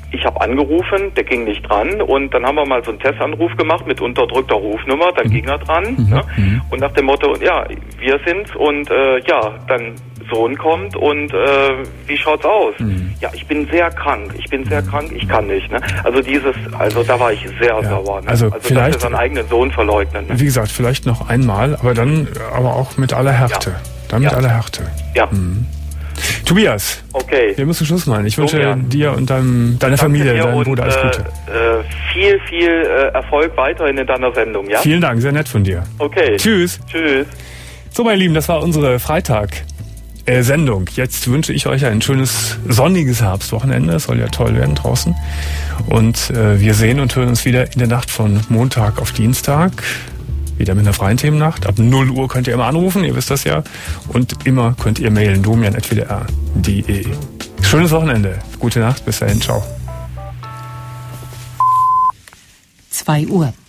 ich habe angerufen, der ging nicht dran und dann haben wir mal so einen Testanruf gemacht mit unterdrückter Rufnummer, dann mhm. ging er dran mhm. ne? mhm. und nach dem Motto, ja, wir sind's und äh, ja, dann Sohn kommt und äh, wie schaut's aus? Mhm. Ja, ich bin sehr krank, ich bin sehr krank, ich kann nicht. Ne? Also dieses, also da war ich sehr ja. sauer. Ne? Also, also vielleicht, dass er seinen eigenen Sohn verleugnet. Ne? Wie gesagt, vielleicht noch einmal, aber dann aber auch mit aller Härte. Ja. Dann mit ja. aller Härte. Ja. Mhm. Tobias, okay. wir müssen Schluss machen. Ich wünsche so, ja. dir und deinem, deiner Danke Familie, deinem und, Bruder alles Gute. Äh, viel, viel äh, Erfolg weiterhin in deiner Sendung, ja? Vielen Dank, sehr nett von dir. Okay. Tschüss. Tschüss. So, meine Lieben, das war unsere Freitag-Sendung. Jetzt wünsche ich euch ein schönes, sonniges Herbstwochenende. Es soll ja toll werden draußen. Und äh, wir sehen und hören uns wieder in der Nacht von Montag auf Dienstag. Wieder mit einer freien Themennacht. Ab null Uhr könnt ihr immer anrufen, ihr wisst das ja. Und immer könnt ihr mailen, domian at w d r punkt d e. Schönes Wochenende. Gute Nacht, bis dahin, ciao. zwei Uhr.